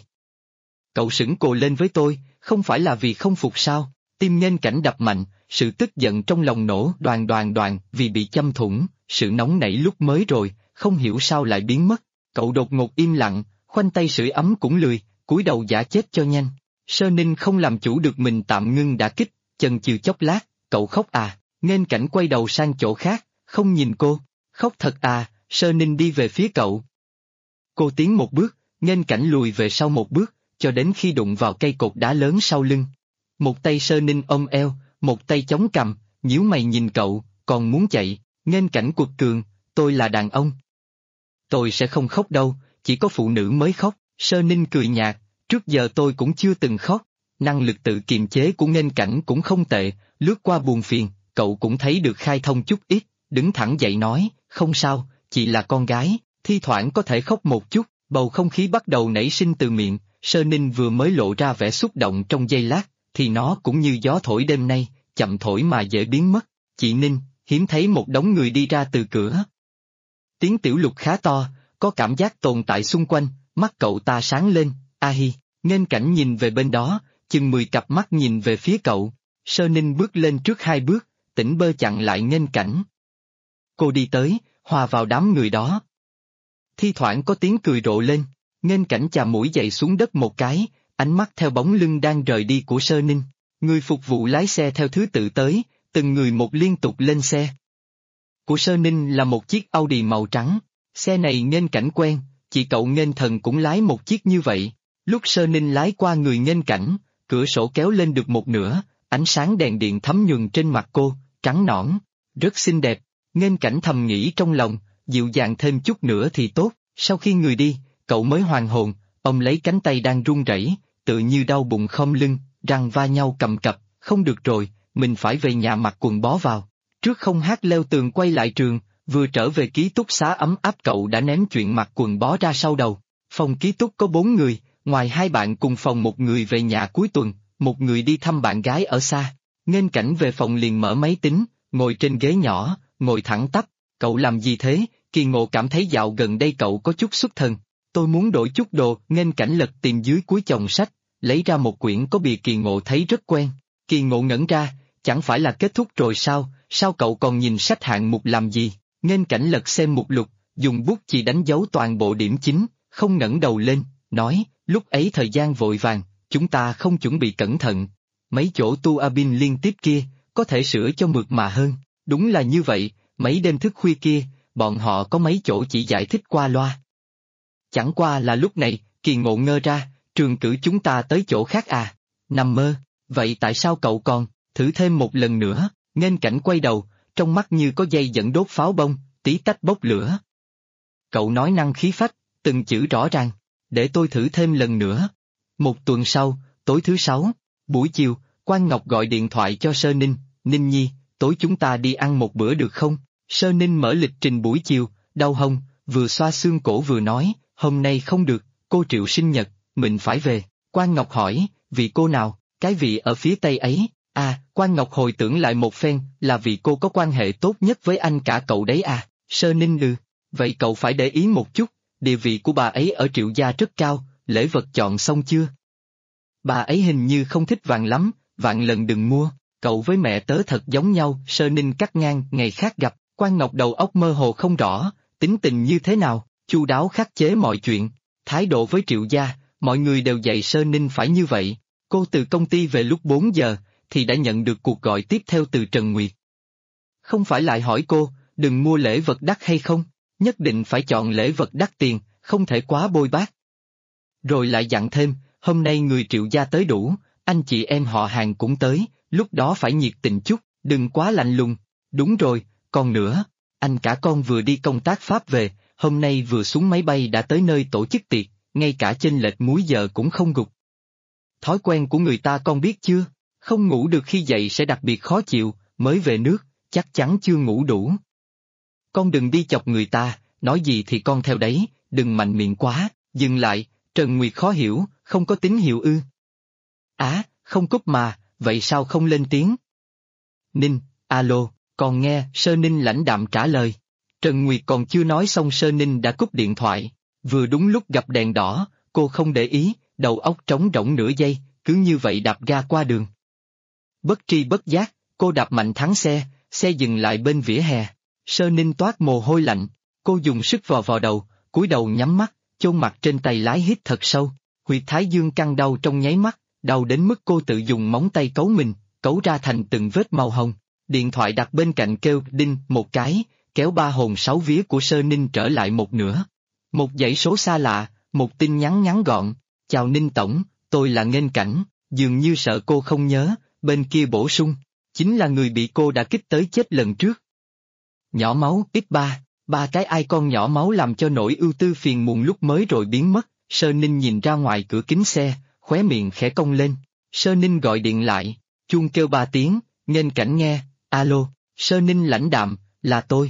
Cậu sững cồ lên với tôi, không phải là vì không phục sao? Tim Nghênh Cảnh đập mạnh, sự tức giận trong lòng nổ đoàn vì bị châm thủng, sự nóng nảy lúc mới rồi, không hiểu sao lại biến mất. Cậu đột ngột im lặng, khoanh tay sưởi ấm cũng lười, cúi đầu giả chết cho nhanh. Sơ Ninh không làm chủ được mình tạm ngưng đả kích, chần chừ chốc lát, cậu khóc à, Nghênh Cảnh quay đầu sang chỗ khác, không nhìn cô, khóc thật à, Sơ Ninh đi về phía cậu. Cô tiến một bước, Nghênh Cảnh lùi về sau một bước, cho đến khi đụng vào cây cột đá lớn sau lưng. Một tay Sơ Ninh ôm eo, một tay chống cằm, nhíu mày nhìn cậu, còn muốn chạy, Nghênh Cảnh quật cường, tôi là đàn ông. Tôi sẽ không khóc đâu, chỉ có phụ nữ mới khóc, Sơ Ninh cười nhạt, trước giờ tôi cũng chưa từng khóc, năng lực tự kiềm chế của Nghênh Cảnh cũng không tệ, lướt qua buồn phiền, cậu cũng thấy được khai thông chút ít, đứng thẳng dậy nói, không sao, chị là con gái, thi thoảng có thể khóc một chút, bầu không khí bắt đầu nảy sinh từ miệng, Sơ Ninh vừa mới lộ ra vẻ xúc động trong giây lát, thì nó cũng như gió thổi đêm nay, chậm thổi mà dễ biến mất, chị Ninh, hiếm thấy một đống người đi ra từ cửa. Tiếng Tiểu Lục khá to, có cảm giác tồn tại xung quanh, mắt cậu ta sáng lên, a hi, Nghênh Cảnh nhìn về bên đó, chừng 10 cặp mắt nhìn về phía cậu, Sơ Ninh bước lên trước 2 bước, tỉnh bơ chặn lại Nghênh Cảnh. Cô đi tới, hòa vào đám người đó. Thi thoảng có tiếng cười rộ lên, Nghênh Cảnh chà mũi giày xuống đất một cái, ánh mắt theo bóng lưng đang rời đi của Sơ Ninh. Người phục vụ lái xe theo thứ tự tới, từng người một liên tục lên xe. Của Sơ Ninh là một chiếc Audi màu trắng, xe này Nghênh Cảnh quen, chị cậu Nghênh Thần cũng lái một chiếc như vậy. Lúc Sơ Ninh lái qua người Nghênh Cảnh, cửa sổ kéo lên được một nửa, ánh sáng đèn điện thấm nhuần trên mặt cô, trắng nõn, rất xinh đẹp. Nghênh Cảnh thầm nghĩ trong lòng, dịu dàng thêm chút nữa thì tốt. Sau khi người đi, cậu mới hoàn hồn, ông lấy cánh tay đang run rẩy, tự như đau bụng khom lưng, răng va nhau cầm cập, không được rồi, mình phải về nhà mặc quần bó vào. Trước không hát leo tường quay lại trường, vừa trở về ký túc xá ấm áp cậu đã ném chuyện mặc quần bó ra sau đầu. Phòng ký túc có 4 người, ngoài 2 bạn cùng phòng, một người về nhà cuối tuần, một người đi thăm bạn gái ở xa. Nghênh Cảnh về phòng liền mở máy tính, ngồi trên ghế nhỏ, ngồi thẳng tắp. Cậu làm gì thế? Kỳ Ngộ cảm thấy dạo gần đây cậu có chút xuất thần. Tôi muốn đổi chút đồ. Nghênh Cảnh lật tìm dưới cuối chồng sách, lấy ra một quyển có bìa Kỳ Ngộ thấy rất quen. Kỳ Ngộ ngẩn ra, chẳng phải là kết thúc rồi sao? Sao cậu còn nhìn sách hạng mục làm gì? Nghênh Cảnh lật xem mục lục, dùng bút chì đánh dấu toàn bộ điểm chính, không ngẩng đầu lên, nói, lúc ấy thời gian vội vàng, chúng ta không chuẩn bị cẩn thận. Mấy chỗ tua bin liên tiếp kia, có thể sửa cho mượt mà hơn. Đúng là như vậy, mấy đêm thức khuya kia, bọn họ có mấy chỗ chỉ giải thích qua loa. Chẳng qua là lúc này, Kỳ Ngộ ngơ ra, trường cử chúng ta tới chỗ khác à? Nằm mơ, vậy tại sao cậu còn, thử thêm một lần nữa? Nghênh Cảnh quay đầu, trong mắt như có dây dẫn đốt pháo bông, tí tách bốc lửa. Cậu nói năng khí phách, từng chữ rõ ràng, để tôi thử thêm lần nữa. Một tuần sau, tối thứ 6, buổi chiều, Quang Ngọc gọi điện thoại cho Sơ Ninh, Ninh Nhi, tối chúng ta đi ăn một bữa được không? Sơ Ninh mở lịch trình buổi chiều, đau hông, vừa xoa xương cổ vừa nói, hôm nay không được, cô Triệu sinh nhật, mình phải về. Quang Ngọc hỏi, vị cô nào, cái vị ở phía tây ấy? À, Quang Ngọc hồi tưởng lại một phen, là vì cô có quan hệ tốt nhất với anh cả cậu đấy à? Sơ Ninh vậy cậu phải để ý một chút, địa vị của bà ấy ở Triệu gia rất cao, lễ vật chọn xong chưa? Bà ấy hình như không thích vàng lắm, vạn lần đừng mua, cậu với mẹ tớ thật giống nhau. Sơ Ninh cắt ngang, ngày khác gặp. Quang Ngọc đầu óc mơ hồ không rõ, tính tình như thế nào, chu đáo khắc chế mọi chuyện, thái độ với Triệu gia, mọi người đều dạy Sơ Ninh phải như vậy. Cô từ công ty về lúc 4 giờ, thì đã nhận được cuộc gọi tiếp theo từ Trần Nguyệt. Không phải lại hỏi cô, đừng mua lễ vật đắt hay không, nhất định phải chọn lễ vật đắt tiền, không thể quá bôi bác. Rồi lại dặn thêm, hôm nay người Triệu gia tới đủ, anh chị em họ hàng cũng tới, lúc đó phải nhiệt tình chút, đừng quá lạnh lùng. Đúng rồi, còn nữa, anh cả con vừa đi công tác Pháp về, hôm nay vừa xuống máy bay đã tới nơi tổ chức tiệc, ngay cả chênh lệch múi giờ cũng không gục. Thói quen của người ta con biết chưa, không ngủ được khi dậy sẽ đặc biệt khó chịu, mới về nước, chắc chắn chưa ngủ đủ. Con đừng đi chọc người ta, nói gì thì con theo đấy, đừng mạnh miệng quá. Dừng lại, Trần Nguyệt khó hiểu, không có tín hiệu ư? Á, không cúp mà, vậy sao không lên tiếng? Ninh, alo, còn nghe, Sơ Ninh lãnh đạm trả lời. Trần Nguyệt còn chưa nói xong Sơ Ninh đã cúp điện thoại, vừa đúng lúc gặp đèn đỏ, cô không để ý, đầu óc trống rỗng nửa giây, cứ như vậy đạp ga qua đường. Bất tri bất giác, cô đạp mạnh thắng xe dừng lại bên vỉa hè. Sơ Ninh toát mồ hôi lạnh, cô dùng sức vò vào đầu, cúi đầu nhắm mắt, chôn mặt trên tay lái hít thật sâu. Huyệt thái dương căng đau trong nháy mắt, đau đến mức cô tự dùng móng tay cấu mình, cấu ra thành từng vết màu hồng. Điện thoại đặt bên cạnh kêu đinh một cái, kéo ba hồn sáu vía của Sơ Ninh trở lại một nửa. Một dãy số xa lạ, một tin nhắn ngắn gọn, chào Ninh Tổng, tôi là Nghênh Cảnh, dường như sợ cô không nhớ, bên kia bổ sung, chính là người bị cô đã kích tới chết lần trước. Nhỏ máu X3, ba cái icon nhỏ máu làm cho nỗi ưu tư phiền muộn lúc mới rồi biến mất. Sơ Ninh nhìn ra ngoài cửa kính xe, khóe miệng khẽ cong lên. Sơ Ninh gọi điện lại, chuông kêu 3 tiếng, Nghênh Cảnh nghe, alo, Sơ Ninh lãnh đạm, là tôi.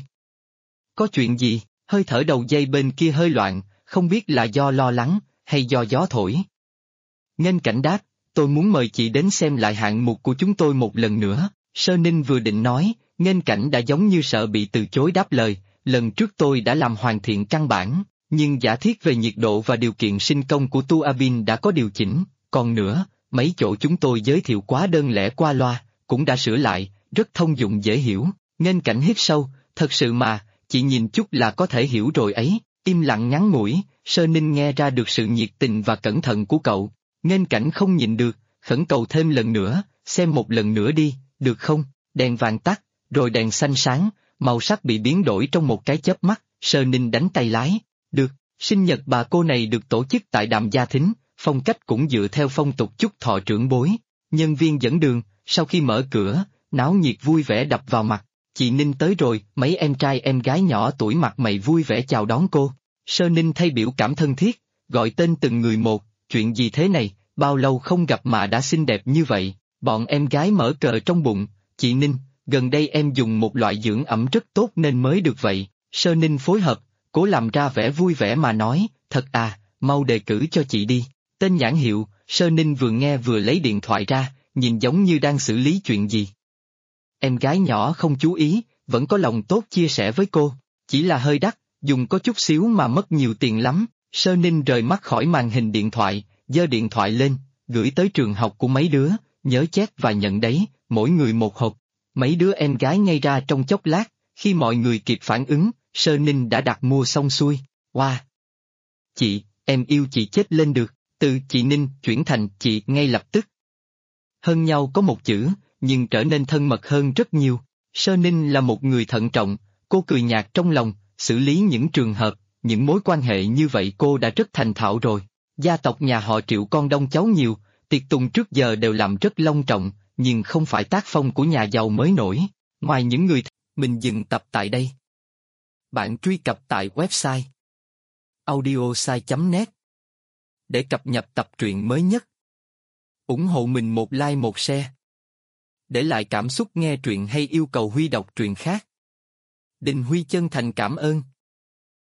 Có chuyện gì? Hơi thở đầu dây bên kia hơi loạn, không biết là do lo lắng, hay do gió thổi. Nghênh Cảnh đáp, tôi muốn mời chị đến xem lại hạng mục của chúng tôi một lần nữa. Sơ Ninh vừa định nói, Nghênh Cảnh đã giống như sợ bị từ chối đáp lời, lần trước tôi đã làm hoàn thiện căn bản, nhưng giả thiết về nhiệt độ và điều kiện sinh công của tua bin đã có điều chỉnh, còn nữa, mấy chỗ chúng tôi giới thiệu quá đơn lẻ qua loa, cũng đã sửa lại, rất thông dụng dễ hiểu. Nghênh Cảnh hít sâu, thật sự mà, chị nhìn chút là có thể hiểu rồi ấy. Im lặng ngắn ngủi, Sơ Ninh nghe ra được sự nhiệt tình và cẩn thận của cậu. Nghênh Cảnh không nhịn được, khẩn cầu thêm lần nữa, xem một lần nữa đi, được không? Đèn vàng tắt, rồi đèn xanh sáng, màu sắc bị biến đổi trong một cái chớp mắt. Sơ Ninh đánh tay lái. Được, sinh nhật bà cô này được tổ chức tại Đàm Gia Thính, phong cách cũng dựa theo phong tục chúc thọ trưởng bối. Nhân viên dẫn đường, sau khi mở cửa, náo nhiệt vui vẻ đập vào mặt. Chị Ninh tới rồi, mấy em trai em gái nhỏ tuổi mặt mày vui vẻ chào đón cô. Sơ Ninh thay biểu cảm thân thiết, gọi tên từng người một, chuyện gì thế này, bao lâu không gặp mà đã xinh đẹp như vậy. Bọn em gái mở cờ trong bụng, chị Ninh, gần đây em dùng một loại dưỡng ẩm rất tốt nên mới được vậy. Sơ Ninh phối hợp, cố làm ra vẻ vui vẻ mà nói, thật à, mau đề cử cho chị đi. Tên nhãn hiệu, Sơ Ninh vừa nghe vừa lấy điện thoại ra, nhìn giống như đang xử lý chuyện gì. Em gái nhỏ không chú ý, vẫn có lòng tốt chia sẻ với cô, chỉ là hơi đắt, dùng có chút xíu mà mất nhiều tiền lắm. Sơ Ninh rời mắt khỏi màn hình điện thoại, giơ điện thoại lên, gửi tới trường học của mấy đứa, nhớ chét và nhận đấy, mỗi người một hộp. Mấy đứa em gái ngây ra trong chốc lát, khi mọi người kịp phản ứng, Sơ Ninh đã đặt mua xong xuôi. Wow! Chị, em yêu chị chết lên được, từ chị Ninh chuyển thành chị ngay lập tức. Hơn nhau có một chữ, nhưng trở nên thân mật hơn rất nhiều. Sơ Ninh là một người thận trọng, cô cười nhạt trong lòng, xử lý những trường hợp, những mối quan hệ như vậy cô đã rất thành thạo rồi. Gia tộc nhà họ Triệu con đông cháu nhiều, tiệc tùng trước giờ đều làm rất long trọng, nhưng không phải tác phong của nhà giàu mới nổi. Ngoài những người mình dừng tập tại đây. Bạn truy cập tại website audiosai.net để cập nhật tập truyện mới nhất. Ủng hộ mình một like một share. Để lại cảm xúc nghe truyện hay yêu cầu Huy đọc truyện khác. Đình Huy chân thành cảm ơn.